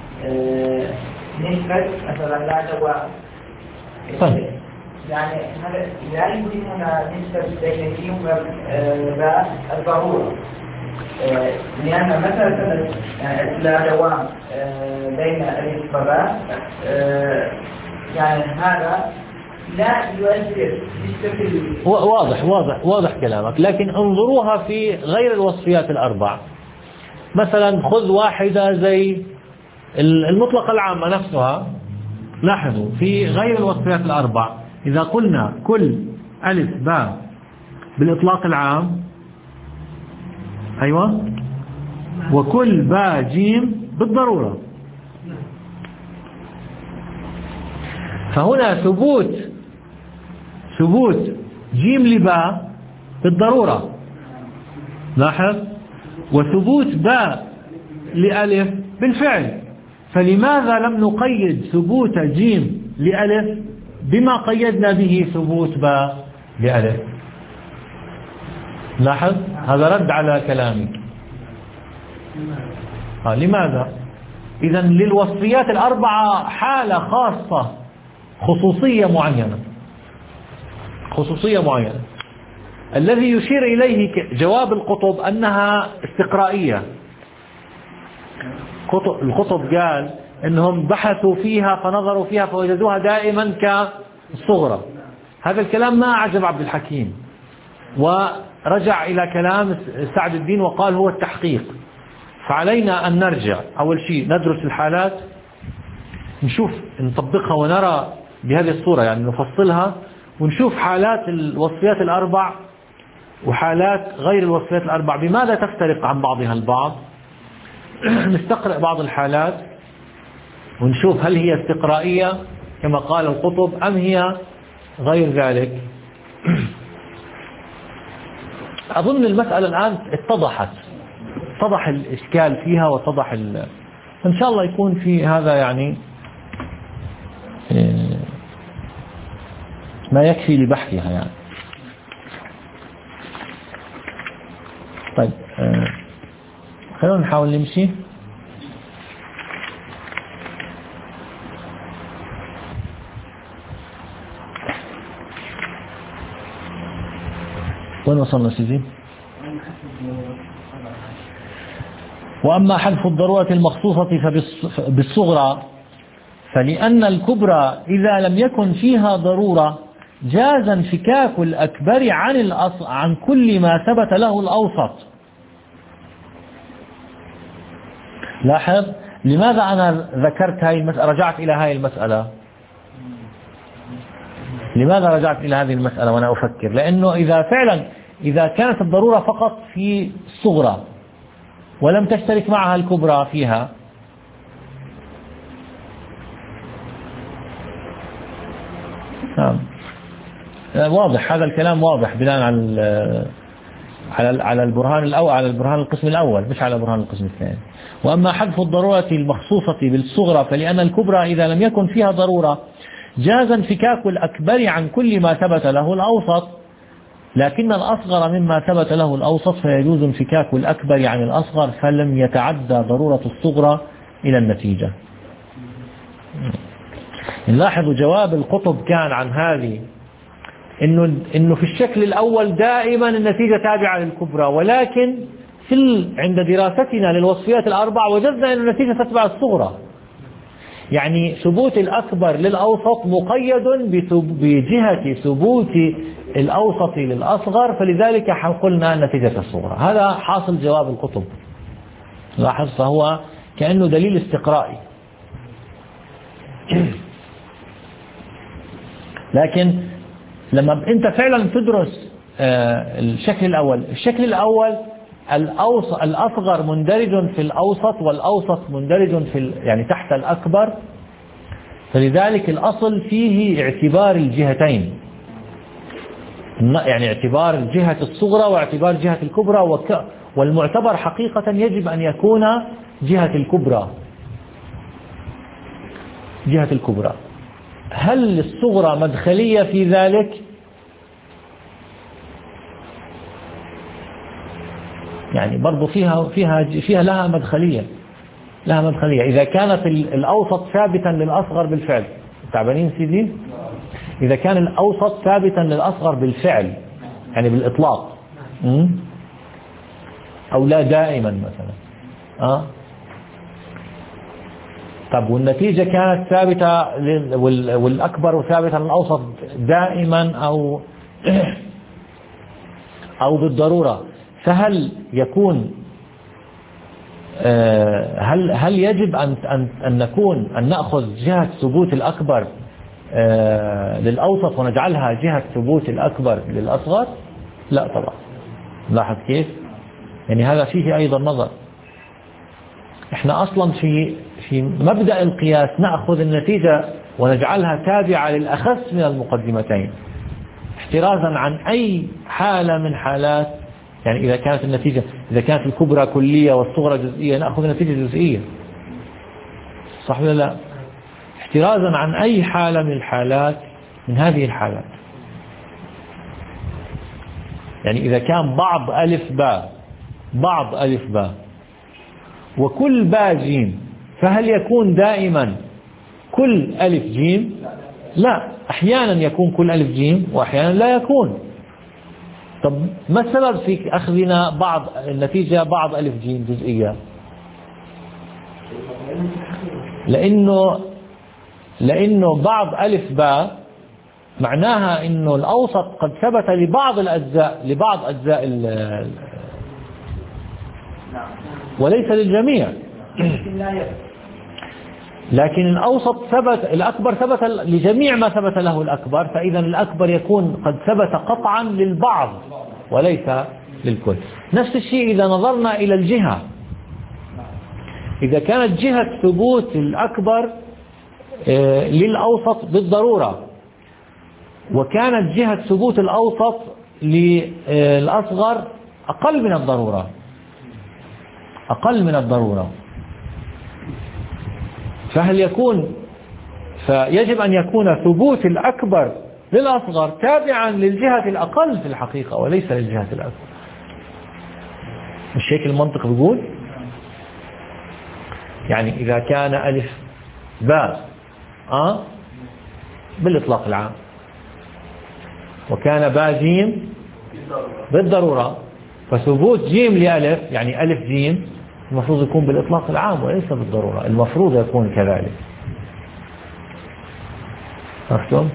نسبة مثلا لا دوام، طيب يعني هذا لا يمكن هنا نسبة بين جيم وباء الضرورة، لأن مثلا لا دوام بين ألف وباء يعني هذا لا يؤثر بشكل واضح واضح واضح كلامك، لكن انظروها في غير الوصفيات الأربع. مثلا خذ واحدة زي المطلقة العامة نفسها، لاحظوا في غير الوصفيات الأربع إذا قلنا كل ألف باء بالإطلاق العام، أيوة، وكل باء جيم بالضرورة، فهنا ثبوت ثبوت جيم لباء بالضرورة، لاحظ، وثبوت باء لألف بالفعل. فلماذا لم نقيد ثبوت جيم لألف بما قيدنا به ثبوت باء لألف؟ لاحظ، هذا رد على كلامي. آه لماذا؟ إذا للوصفيات الأربعة حالة خاصة، خصوصية معينة خصوصية معينة الذي يشير إليه جواب القطب أنها استقرائية. القطب قال أنهم بحثوا فيها فنظروا فيها فوجدوها دائما كالصغرى. هذا الكلام ما أعجب عبد الحكيم، ورجع إلى كلام سعد الدين وقال هو التحقيق. فعلينا أن نرجع أول شيء ندرس الحالات، نشوف نطبقها ونرى بهذه الصورة، يعني نفصلها ونشوف حالات الوصفيات الأربع وحالات غير الوصفيات الأربع بماذا تفترق عن بعضها البعض. نستقرأ بعض الحالات ونشوف هل هي استقرائية كما قال القطب أم هي غير ذلك. أظن المسألة الآن اتضحت، اتضح الإشكال فيها واتضح ال... إن شاء الله يكون في هذا يعني ما يكفي لبحثها يعني. طيب خلونا نحاول نمشي. وين وصلنا سيدي؟ وأما حذف الضرورة المخصوصة فبالصغرى فلأن الكبرى إذا لم يكن فيها ضرورة جاز انفكاك الأكبر عن الأصل عن كل ما ثبت له الأوسط. لاحظ لماذا أنا ذكرت هاي المسألة، رجعت إلى هاي المسألة؟ لماذا رجعت إلى هذه المسألة وأنا أفكر؟ لأنه إذا فعلا إذا كانت الضرورة فقط في الصغرى ولم تشترك معها الكبرى فيها، نعم واضح هذا الكلام، واضح بناء على على على البرهان الأول، على البرهان القسم الأول مش على برهان القسم الثاني. وأما حذف الضرورة المخصوصة بالصغرى فلأن الكبرى إذا لم يكن فيها ضرورة جاز انفكاك الأكبر عن كل ما ثبت له الأوسط، لكن الأصغر مما ثبت له الأوسط فيجوز انفكاك الأكبر عن الأصغر فلم يتعدى ضرورة الصغرى إلى النتيجة. نلاحظ جواب القطب كان عن هذه إنه إنه في الشكل الأول دائما النتيجة تابعة للكبرى، ولكن في عند دراستنا للوصفيات الأربع وجدنا أن النتيجة تتبع الصغرى، يعني ثبوت الأكبر للأوسط مقيد بجهة ثبوت الأوسط للأصغر، فلذلك قلنا النتيجة الصغرى. هذا حاصل جواب القطب. لاحظ فهو كأنه دليل استقرائي. لكن لما أنت فعلا تدرس الشكل الأول، الشكل الأول الأصغر مندرج في الأوسط والأوسط مندرج في يعني تحت الأكبر، فلذلك الأصل فيه اعتبار الجهتين، يعني اعتبار جهة الصغرى واعتبار جهة الكبرى، والمعتبر حقيقة يجب أن يكون جهة الكبرى جهة الكبرى. هل الصغرى مدخلية في ذلك؟ يعني برضو فيها فيها فيها لها مدخلية لها مدخلية إذا كانت الأوسط ثابتا للأصغر بالفعل. تعبانين سيدي؟ إذا كان الأوسط ثابتا للأصغر بالفعل يعني بالإطلاق م? أو لا دائما مثلا. أه؟ طب والنتيجة كانت ثابتة والأكبر ثابتة للأوسط دائما أو أو بالضرورة، فهل يكون هل هل يجب أن أن أن نكون أن نأخذ جهة ثبوت الأكبر للأوسط ونجعلها جهة ثبوت الأكبر للأصغر؟ لا طبعا. لاحظ كيف؟ يعني هذا فيه أيضا نظر. احنا أصلا في في مبدأ القياس نأخذ النتيجة ونجعلها تابعة للأخص من المقدمتين احترازا عن أي حالة من حالات، يعني إذا كانت النتيجة إذا كانت الكبرى كلية والصغرى جزئية نأخذ نتيجة جزئية، صح ولا لا؟ احترازا عن أي حالة من الحالات من هذه الحالات. يعني إذا كان بعض ألف باء بعض ألف باء وكل باء جيم، فهل يكون دائما كل ألف جيم؟ لا، أحيانا يكون كل ألف جيم وأحيانا لا يكون. طب ما السبب في أخذنا بعض النتيجة بعض ألف جيم جزئية؟ لأنه لأنه بعض ألف باء معناها إنه الأوسط قد ثبت لبعض الأجزاء لبعض أجزاء وليس للجميع. لكن الأوسط ثبت الأكبر ثبت لجميع ما ثبت له الأكبر، فإذا الأكبر يكون قد ثبت قطعا للبعض وليس للكل. نفس الشيء إذا نظرنا إلى الجهة، إذا كانت جهة ثبوت الأكبر للأوسط بالضرورة وكانت جهة ثبوت الأوسط للأصغر أقل من الضرورة أقل من الضرورة فهل يكون فيجب أن يكون ثبوت الأكبر للأصغر تابعا للجهة الأقل في الحقيقة وليس للجهة الأكبر. مش هيك المنطق بيقول؟ يعني إذا كان ألف باء أه بالإطلاق العام وكان باء جيم بالضرورة، فثبوت جيم لألف يعني ألف جيم المفروض يكون بالإطلاق العام وليس بالضرورة، المفروض يكون كذلك. عرفتم؟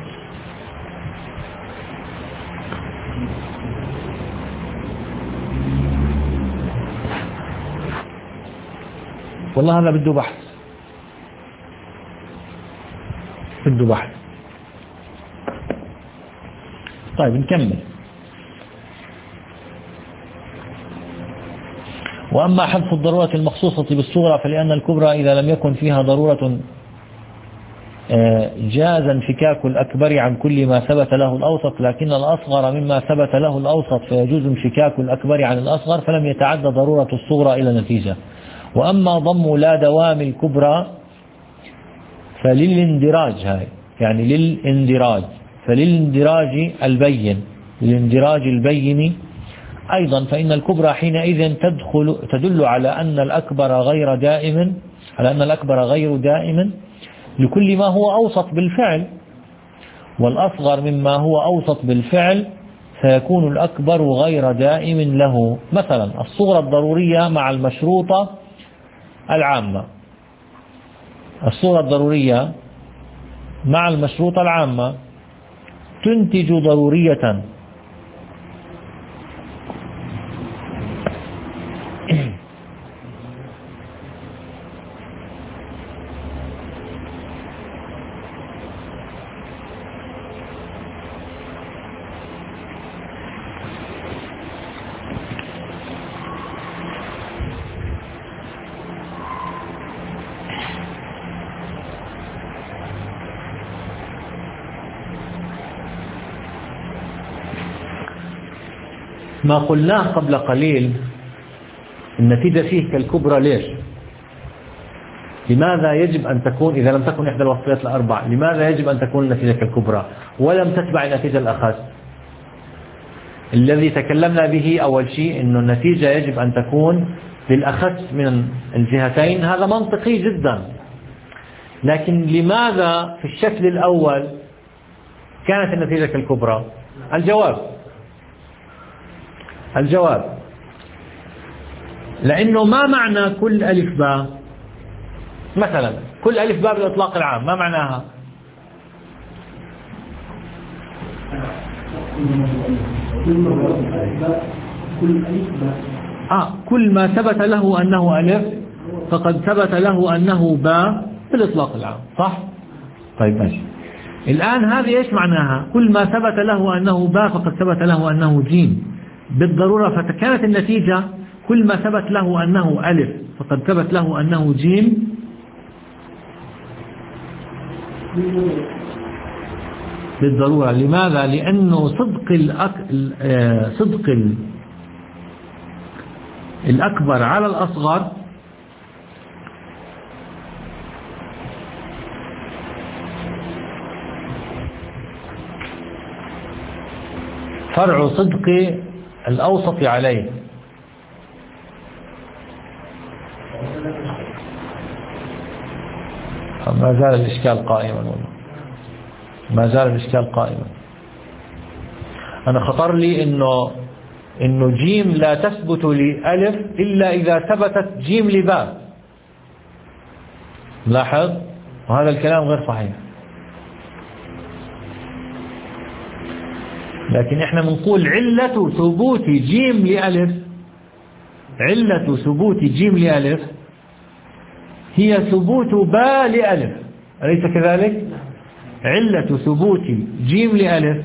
والله هذا بده بحث بده بحث. طيب نكمل. وأما حذف الضرورة المخصوصة بالصغرى فلأن الكبرى إذا لم يكن فيها ضرورة جاز انفكاك الأكبر عن كل ما ثبت له الأوسط، لكن الأصغر مما ثبت له الأوسط فيجوز انفكاك الأكبر عن الأصغر فلم يتعدى ضرورة الصغرى إلى النتيجة. وأما ضم لا دوام الكبرى فللاندراج، هاي يعني للاندراج فللاندراج البين للاندراج البين أيضا، فإن الكبرى حينئذ تدخل تدل على أن الأكبر غير دائم على أن الأكبر غير دائم لكل ما هو أوسط بالفعل، والأصغر مما هو أوسط بالفعل فيكون الأكبر غير دائم له. مثلا الصغرى الضرورية مع المشروطة العامة الصغرى الضرورية مع المشروطة العامة تنتج ضرورية ما قلناه قبل قليل النتيجة فيه كالكبرى. ليش؟ لماذا يجب أن تكون إذا لم تكن إحدى الوصفيات الأربع لماذا يجب أن تكون النتيجة كالكبرى ولم تتبع النتيجة الأخص؟ الذي تكلمنا به أول شيء إنه النتيجة يجب أن تكون للأخص من الجهتين، هذا منطقي جدا. لكن لماذا في الشكل الأول كانت النتيجة كالكبرى؟ الجواب الجواب لأنه ما معنى كل ألف باء؟ مثلا كل ألف باء بالإطلاق العام ما معناها؟ آه كل ما ثبت له أنه ألف فقد ثبت له أنه باء بالإطلاق العام، صح؟ طيب ماشي. الآن هذه إيش معناها؟ كل ما ثبت له أنه باء فقد ثبت له أنه جيم بالضرورة، فكانت النتيجة كل ما ثبت له أنه ألف فقد ثبت له أنه جيم بالضرورة. لماذا؟ لأنه صدق الأك... صدق ال... الأكبر على الأصغر فرع صدق الأوسط عليه. ما زال الإشكال قائما والله، ما زال الإشكال قائما. أنا خطر لي إنه إنه جيم لا تثبت لألف إلا إذا ثبتت جيم لباء. لاحظ، وهذا الكلام غير صحيح. لكن إحنا بنقول علة ثبوت جيم لألف، علة ثبوت جيم لألف هي ثبوت باء لألف، أليس كذلك؟ علة ثبوت جيم لألف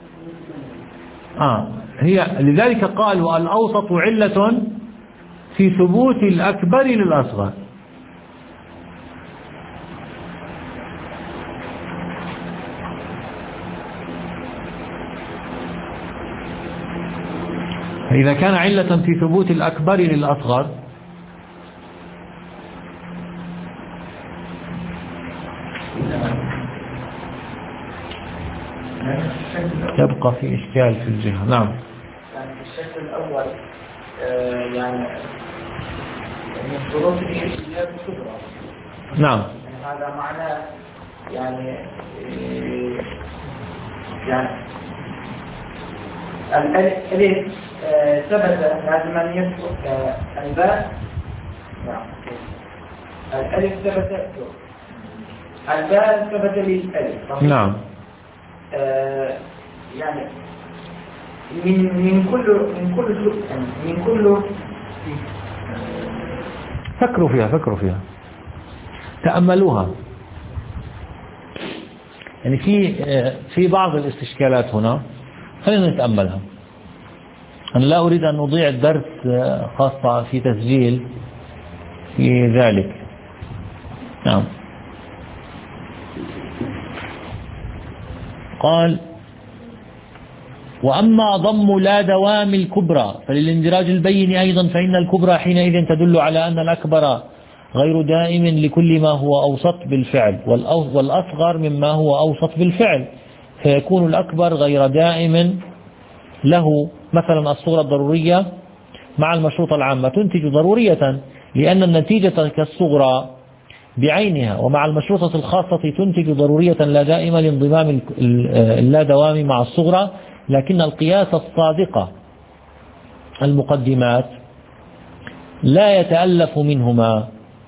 آه هي لذلك قالوا الأوسط علة في ثبوت الأكبر للأصغر. فإذا كان علة في ثبوت الأكبر للأصغر يبقى في إشكال في الجهة. نعم. يعني الشكل الأول آه يعني من شروط الاحتجاج الكبرى. نعم. يعني هذا معناه يعني آه يعني الألف آه ثبت لازم أن يثبت آه الباء. نعم. الألف ثبت الباء ثبت للألف. نعم. آه يعني من من كل من كل من كل فكروا فيها فكروا فيها تأملوها. يعني في في بعض الاستشكالات هنا خلينا نتأملها. أنا لا أريد أن نضيع الدرس خاصة في تسجيل في ذلك. نعم. قال وأما ضم لا دوام الكبرى فللاندراج البين أيضا، فإن الكبرى حينئذ تدل على أن الأكبر غير دائم لكل ما هو أوسط بالفعل، والأصغر مما هو أوسط بالفعل، فيكون الأكبر غير دائم له. مثلا الصورة الضرورية مع المشروطة العامة تنتج ضرورية لأن النتيجة كالصغرى بعينها، ومع المشروطة الخاصة تنتج ضرورية لا دائمة لانضمام اللا دوام مع الصغرى، لكن القياس الصادقة المقدمات لا يتألف منهما.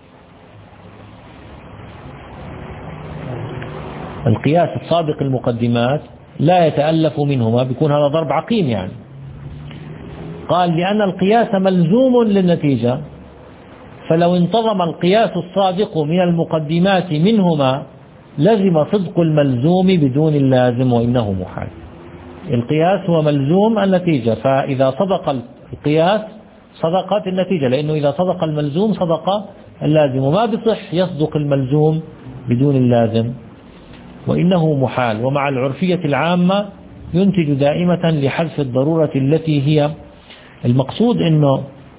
القياس الصادق المقدمات لا يتألف منهما، بيكون هذا ضرب عقيم يعني. قال لأن القياس ملزوم للنتيجة، فلو انتظم القياس الصادق من المقدمات منهما لزم صدق الملزوم بدون اللازم، وإنه محال. القياس هو ملزوم النتيجة، فإذا صدق القياس صدقت النتيجة، لأنه إذا صدق الملزوم صدق اللازم، وما بصح يصدق الملزوم بدون اللازم، وإنه محال. ومع العرفية العامة ينتج دائمة لحذف الضرورة التي هي المقصود. إنه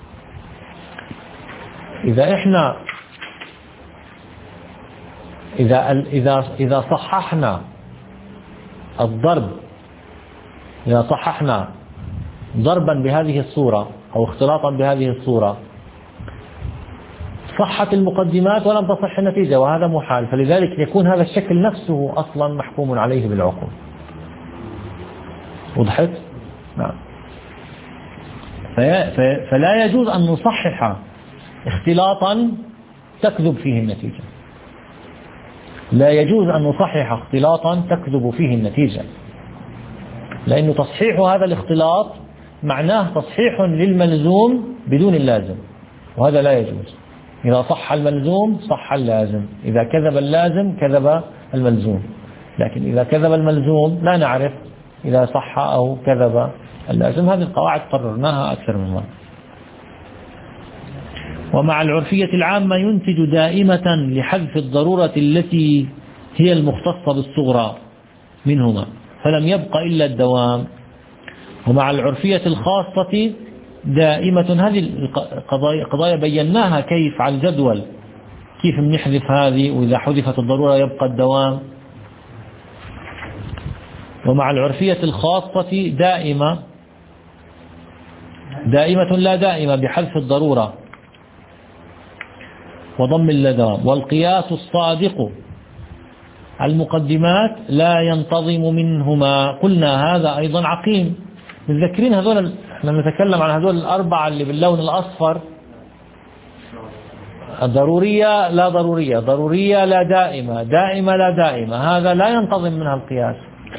إذا إحنا إذا إذا إذا صححنا الضرب، إذا صححنا ضربا بهذه الصورة أو اختلاطا بهذه الصورة، صحت المقدمات ولم تصح النتيجة، وهذا محال. فلذلك يكون هذا الشكل نفسه أصلا محكوم عليه بالعقول. وضحت؟ نعم. فلا يجوز أن نصحح اختلاطا تكذب فيه النتيجة. لا يجوز أن نصحح اختلاطا تكذب فيه النتيجة، لأن تصحيح هذا الاختلاط معناه تصحيح للملزوم بدون اللازم، وهذا لا يجوز. إذا صح الملزوم صح اللازم، إذا كذب اللازم كذب الملزوم. لكن إذا كذب الملزوم لا نعرف إذا صح أو كذب اللازم. هذه القواعد قررناها أكثر من مرة. ومع العرفية العامة ينتج دائمة لحذف الضرورة التي هي المختصة بالصغرى منهما، فلم يبق إلا الدوام. ومع العرفية الخاصة دائمة، هذه القضايا قضايا بيناها كيف على الجدول، كيف بنحذف هذه، وإذا حذفت الضرورة يبقى الدوام. ومع العرفية الخاصة دائمة دائمة لا دائمة بحذف الضرورة وضم اللدام. والقياس الصادق المقدمات لا ينتظم منهما. قلنا هذا أيضا عقيم. متذكرين هذول، احنا نتكلم عن هذول الأربعة اللي باللون الأصفر، ضرورية لا ضرورية، ضرورية لا دائمة، دائمة لا دائمة. هذا لا ينتظم منها القياس،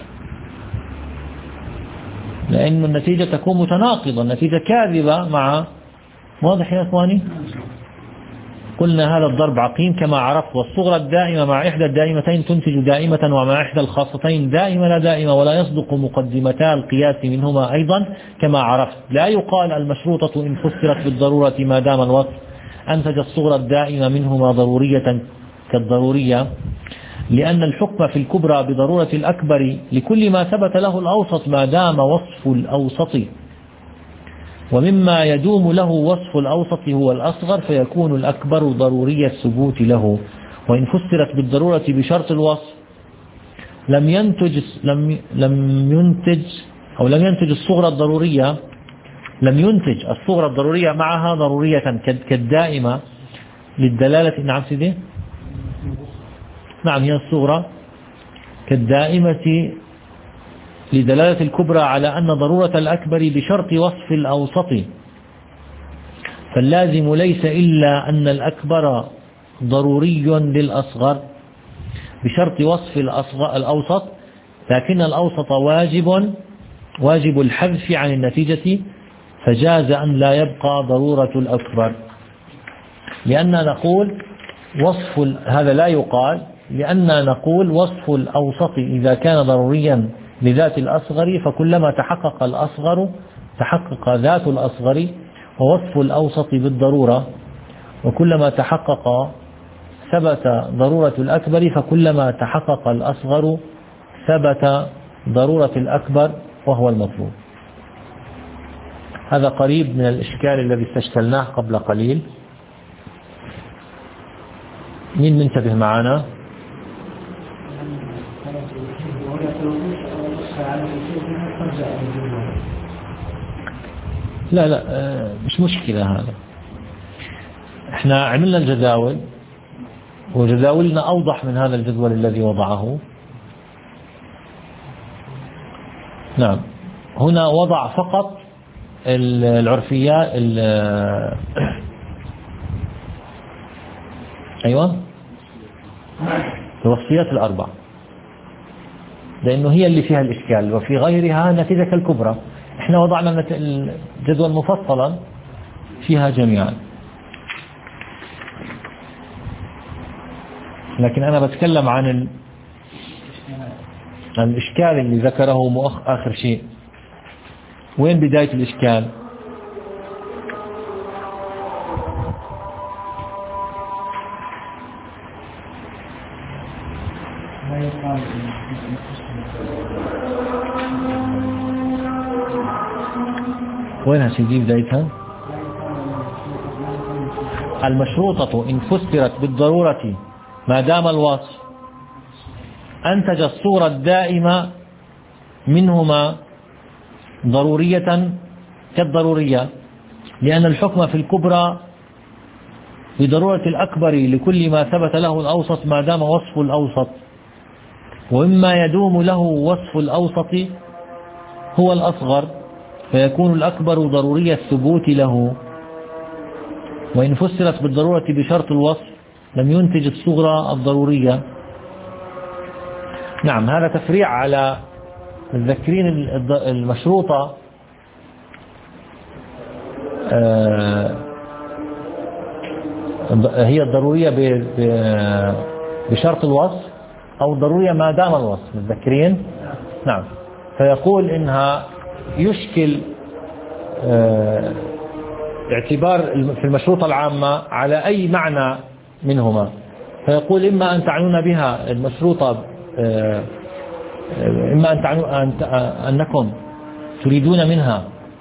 لأن النتيجة تكون متناقضة، النتيجة كاذبة مع. واضح يا أخواني؟ قلنا هذا الضرب عقيم كما عرفت. والصغرى الدائمة مع إحدى الدائمتين تنتج دائمة، ومع إحدى الخاصتين دائمة لا دائمة، ولا يصدق مقدمتا القياس منهما أيضا كما عرفت. لا يقال المشروطة إن فسرت بالضرورة ما دام الوصف أنتج الصغرى الدائمة منهما ضرورية كالضرورية، لأن الحكم في الكبرى بضرورة الأكبر لكل ما ثبت له الأوسط ما دام وصف الأوسط. ومما يدوم له وصف الأوسط هو الأصغر، فيكون الأكبر ضروري الثبوت له. وإن فسرت بالضرورة بشرط الوصف لم ينتج لم لم ينتج أو لم ينتج الصغرى الضرورية لم ينتج الصغرى الضرورية معها ضرورية كالدائمة للدلالة. نعم سيدي، نعم، هي الصغرى كالدائمة لدلالة الكبرى على أن ضرورة الأكبر بشرط وصف الأوسط. فاللازم ليس إلا أن الأكبر ضروري للأصغر بشرط وصف الأوسط، لكن الأوسط واجب واجب الحذف عن النتيجة، فجاز أن لا يبقى ضرورة الأكبر. لأننا نقول وصف هذا لا يقال، لأننا نقول وصف الأوسط إذا كان ضروريا لذات الأصغر فكلما تحقق الأصغر تحقق ذات الأصغر، ووصف الأوسط بالضرورة، وكلما تحقق ثبت ضرورة الأكبر فكلما تحقق الأصغر ثبت ضرورة الأكبر، وهو المطلوب. هذا قريب من الإشكال الذي استشكلناه قبل قليل. مين منتبه معنا؟ لا لا مش مشكلة، هذا احنا عملنا الجداول، وجداولنا أوضح من هذا الجدول الذي وضعه. نعم، هنا وضع فقط العرفيات أيوة الوصفيات الأربع، لأنه هي اللي فيها الإشكال، وفي غيرها نتيجة كالكبرى. احنا وضعنا الجدول مفصلا فيها جميعا، لكن أنا بتكلم عن ال... عن الإشكال اللي ذكره مؤخ آخر شيء. وين بداية الإشكال؟ وينها سيدي بدايتها؟ المشروطة إن فسرت بالضرورة ما دام الوصف أنتج الصورة الدائمة منهما ضرورية كالضرورية، لأن الحكم في الكبرى بضرورة الأكبر لكل ما ثبت له الأوسط ما دام وصف الأوسط. ومما يدوم له وصف الأوسط هو الأصغر، فيكون الأكبر ضروري الثبوت له. وإن فسرت بالضرورة بشرط الوصف لم ينتج الصغرى الضرورية. نعم، هذا تفريع على متذكرين المشروطة هي الضرورية بشرط الوصف أو الضرورية ما دام الوصف، متذكرين؟ نعم. فيقول إنها يشكل اعتبار في المشروطة العامة على أي معنى منهما، فيقول إما أن تعنون بها المشروطة، إما أن تعنوا أن أنكم تريدون منها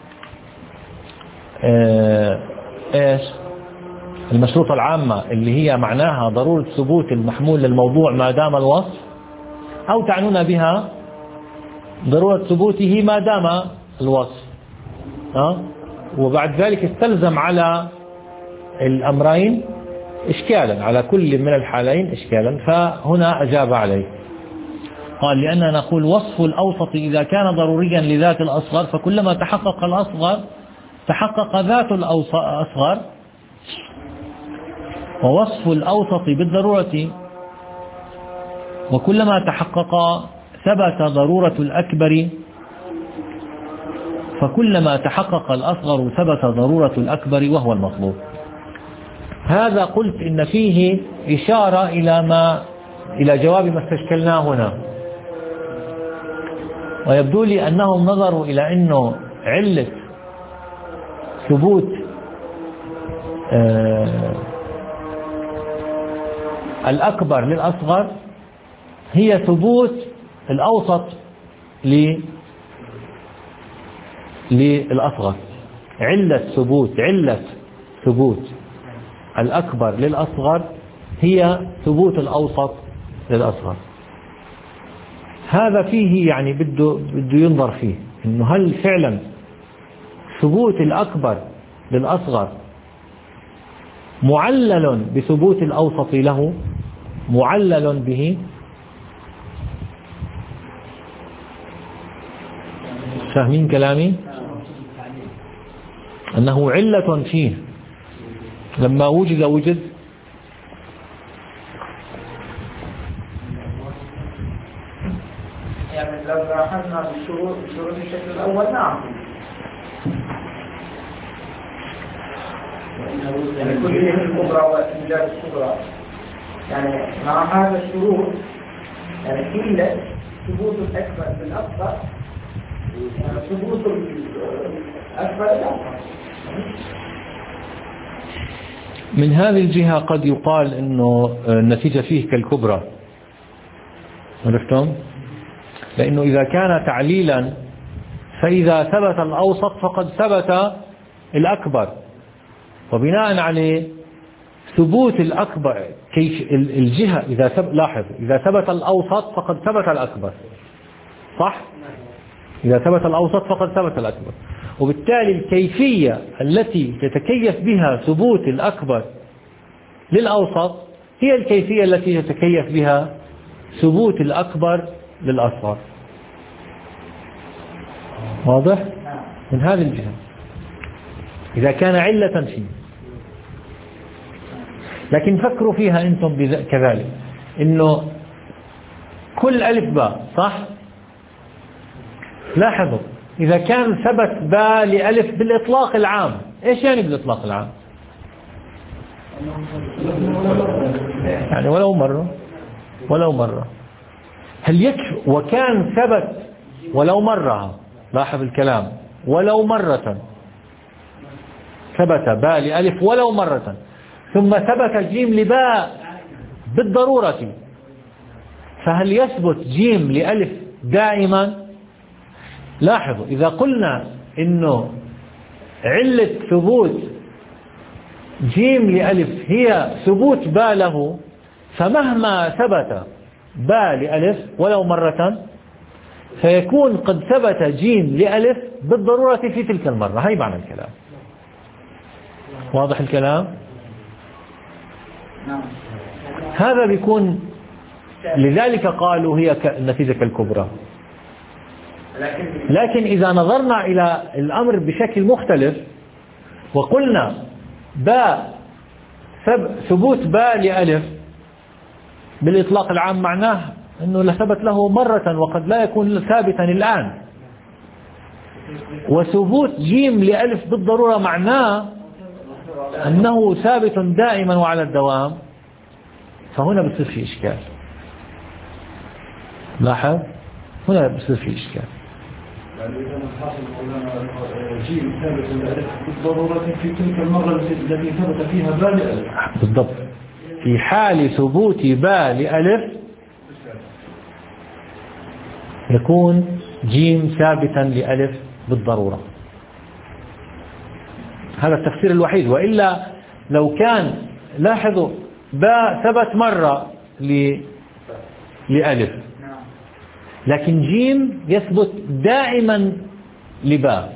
إيش المشروطة العامة اللي هي معناها ضرورة ثبوت المحمول للموضوع ما دام الوصف، أو تعنون بها ضرورة ثبوته ما دام الوصف. أه؟ وبعد ذلك استلزم على الأمرين إشكالا، على كل من الحالين إشكالا، فهنا أجاب عليه قال: لأننا نقول وصف الأوسط إذا كان ضروريا لذات الأصغر فكلما تحقق الأصغر تحقق ذات الأصغر، ووصف الأوسط بالضرورة وكلما تحقق ثبت ضرورة الأكبر فكلما تحقق الأصغر ثبت ضرورة الأكبر وهو المطلوب. هذا قلت إن فيه إشارة إلى ما إلى جواب ما استشكلناه هنا، ويبدو لي أنهم نظروا إلى أنه علة ثبوت آه الأكبر للأصغر هي ثبوت الأوسط للأصغر. علة ثبوت علة ثبوت الأكبر للأصغر هي ثبوت الأوسط للأصغر. هذا فيه يعني بده بده ينظر فيه إنه هل فعلا ثبوت الأكبر للأصغر معلل بثبوت الأوسط له، معلل به. فاهمين كلامي؟ أنه علة فيه لما وجد وجد يعني لو لاحظنا بالشروط شروط الشكل الأول نعم، يعني كلية الكبرى والإنجاز الكبرى، يعني مع هذا الشروط يعني إلا ثبوت الأكبر بالأصغر، يعني ثبوت الأكبر بالأصغر. من هذه الجهة قد يقال إنه النتيجة فيه كالكبرى، عرفتم؟ لأنه إذا كان تعليلا فإذا ثبت الأوسط فقد ثبت الأكبر، وبناء عليه ثبوت الأكبر كيف الجهة إذا ثبت، لاحظ إذا ثبت الأوسط فقد ثبت الأكبر، صح؟ إذا ثبت الأوسط فقد ثبت الأكبر، وبالتالي الكيفية التي تتكيف بها ثبوت الأكبر للأوسط هي الكيفية التي يتكيف بها ثبوت الأكبر للأصغر. واضح؟ من هذه الجهة إذا كان علة فيه. لكن فكروا فيها أنتم كذلك، إنه كل ألف باء، صح؟ لاحظوا إذا كان ثبت باء لألف بالإطلاق العام، إيش يعني بالإطلاق العام؟ يعني ولو مرة ولو مرة هل يكفي؟ وكان ثبت ولو مرة، لاحظ الكلام، ولو مرة ثبت باء لألف ولو مرة، ثم ثبت جيم لباء بالضرورة، فهل يثبت جيم لألف دائما؟ لاحظوا إذا قلنا إنه علة ثبوت جيم لألف هي ثبوت باء له، فمهما ثبت باء لألف ولو مرة فيكون قد ثبت جيم لألف بالضرورة في تلك المرة. هاي معنى الكلام. واضح الكلام؟ هذا بيكون، لذلك قالوا هي النتيجة كالكبرى. لكن إذا نظرنا إلى الأمر بشكل مختلف وقلنا باء ثبوت باء لألف بالإطلاق العام معناه أنه لثبت له مرة وقد لا يكون ثابتا الآن، وثبوت جيم لألف بالضرورة معناه أنه ثابت دائما وعلى الدوام، فهنا بصير في إشكال. لاحظ هنا بصير في إشكال. يعني إذا الحاصل مولانا جيم ثابت لألف بالضرورة في تلك المرة التي ثبت فيها باء لألف. بالضبط، في حال ثبوت باء لألف يكون جيم ثابتا لألف بالضرورة. هذا التفسير الوحيد، وإلا لو كان لاحظوا باء ثبت مرة لألف لكن جيم يثبت دائما لباء.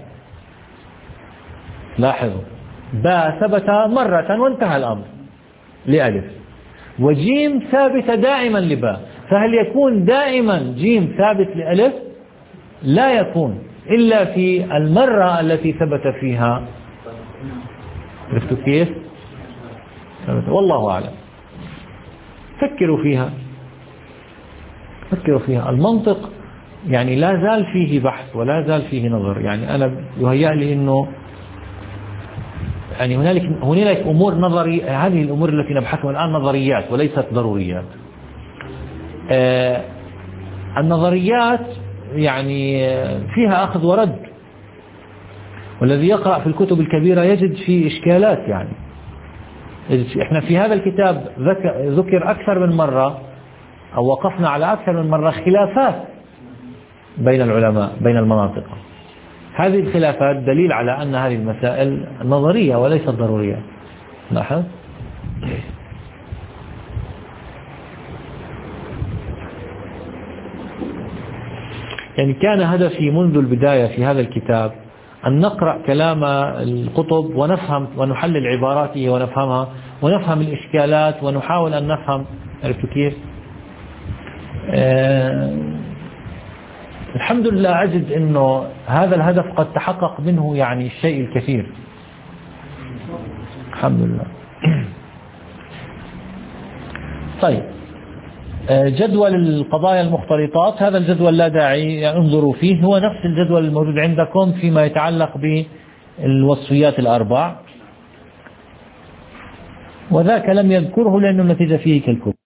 لاحظوا باء ثبت مرة وانتهى الأمر لألف، وجيم ثابت دائما لباء، فهل يكون دائما جيم ثابت لألف؟ لا يكون إلا في المرة التي ثبت فيها. عرفتوا كيف؟ والله أعلم. فكروا فيها فكروا فيها المنطق يعني لا زال فيه بحث ولا زال فيه نظر. يعني أنا يهيأ لي أنه يعني هنالك هنالك أمور نظري، هذه الأمور التي نبحثها الآن نظريات وليست ضروريات. آه النظريات يعني فيها أخذ ورد، والذي يقرأ في الكتب الكبيرة يجد فيه إشكالات. يعني إحنا في هذا الكتاب ذكر أكثر من مرة أو وقفنا على أكثر من مرة خلافات بين العلماء بين المناطق. هذه الخلافات دليل على أن هذه المسائل نظرية وليست ضرورية. لاحظ يعني كان هدفي منذ البداية في هذا الكتاب أن نقرأ كلام القطب ونفهم ونحلل عباراته ونفهمها ونفهم الإشكالات ونحاول أن نفهم. عرفتوا كيف؟ آه الحمد لله أجد أنه هذا الهدف قد تحقق منه يعني الشيء الكثير الحمد لله. طيب جدول القضايا المختلطات، هذا الجدول لا داعي انظروا فيه، هو نفس الجدول الموجود عندكم فيما يتعلق بالوصفيات الأربع، وذاك لم يذكره لأنه النتيجة فيه كالكل.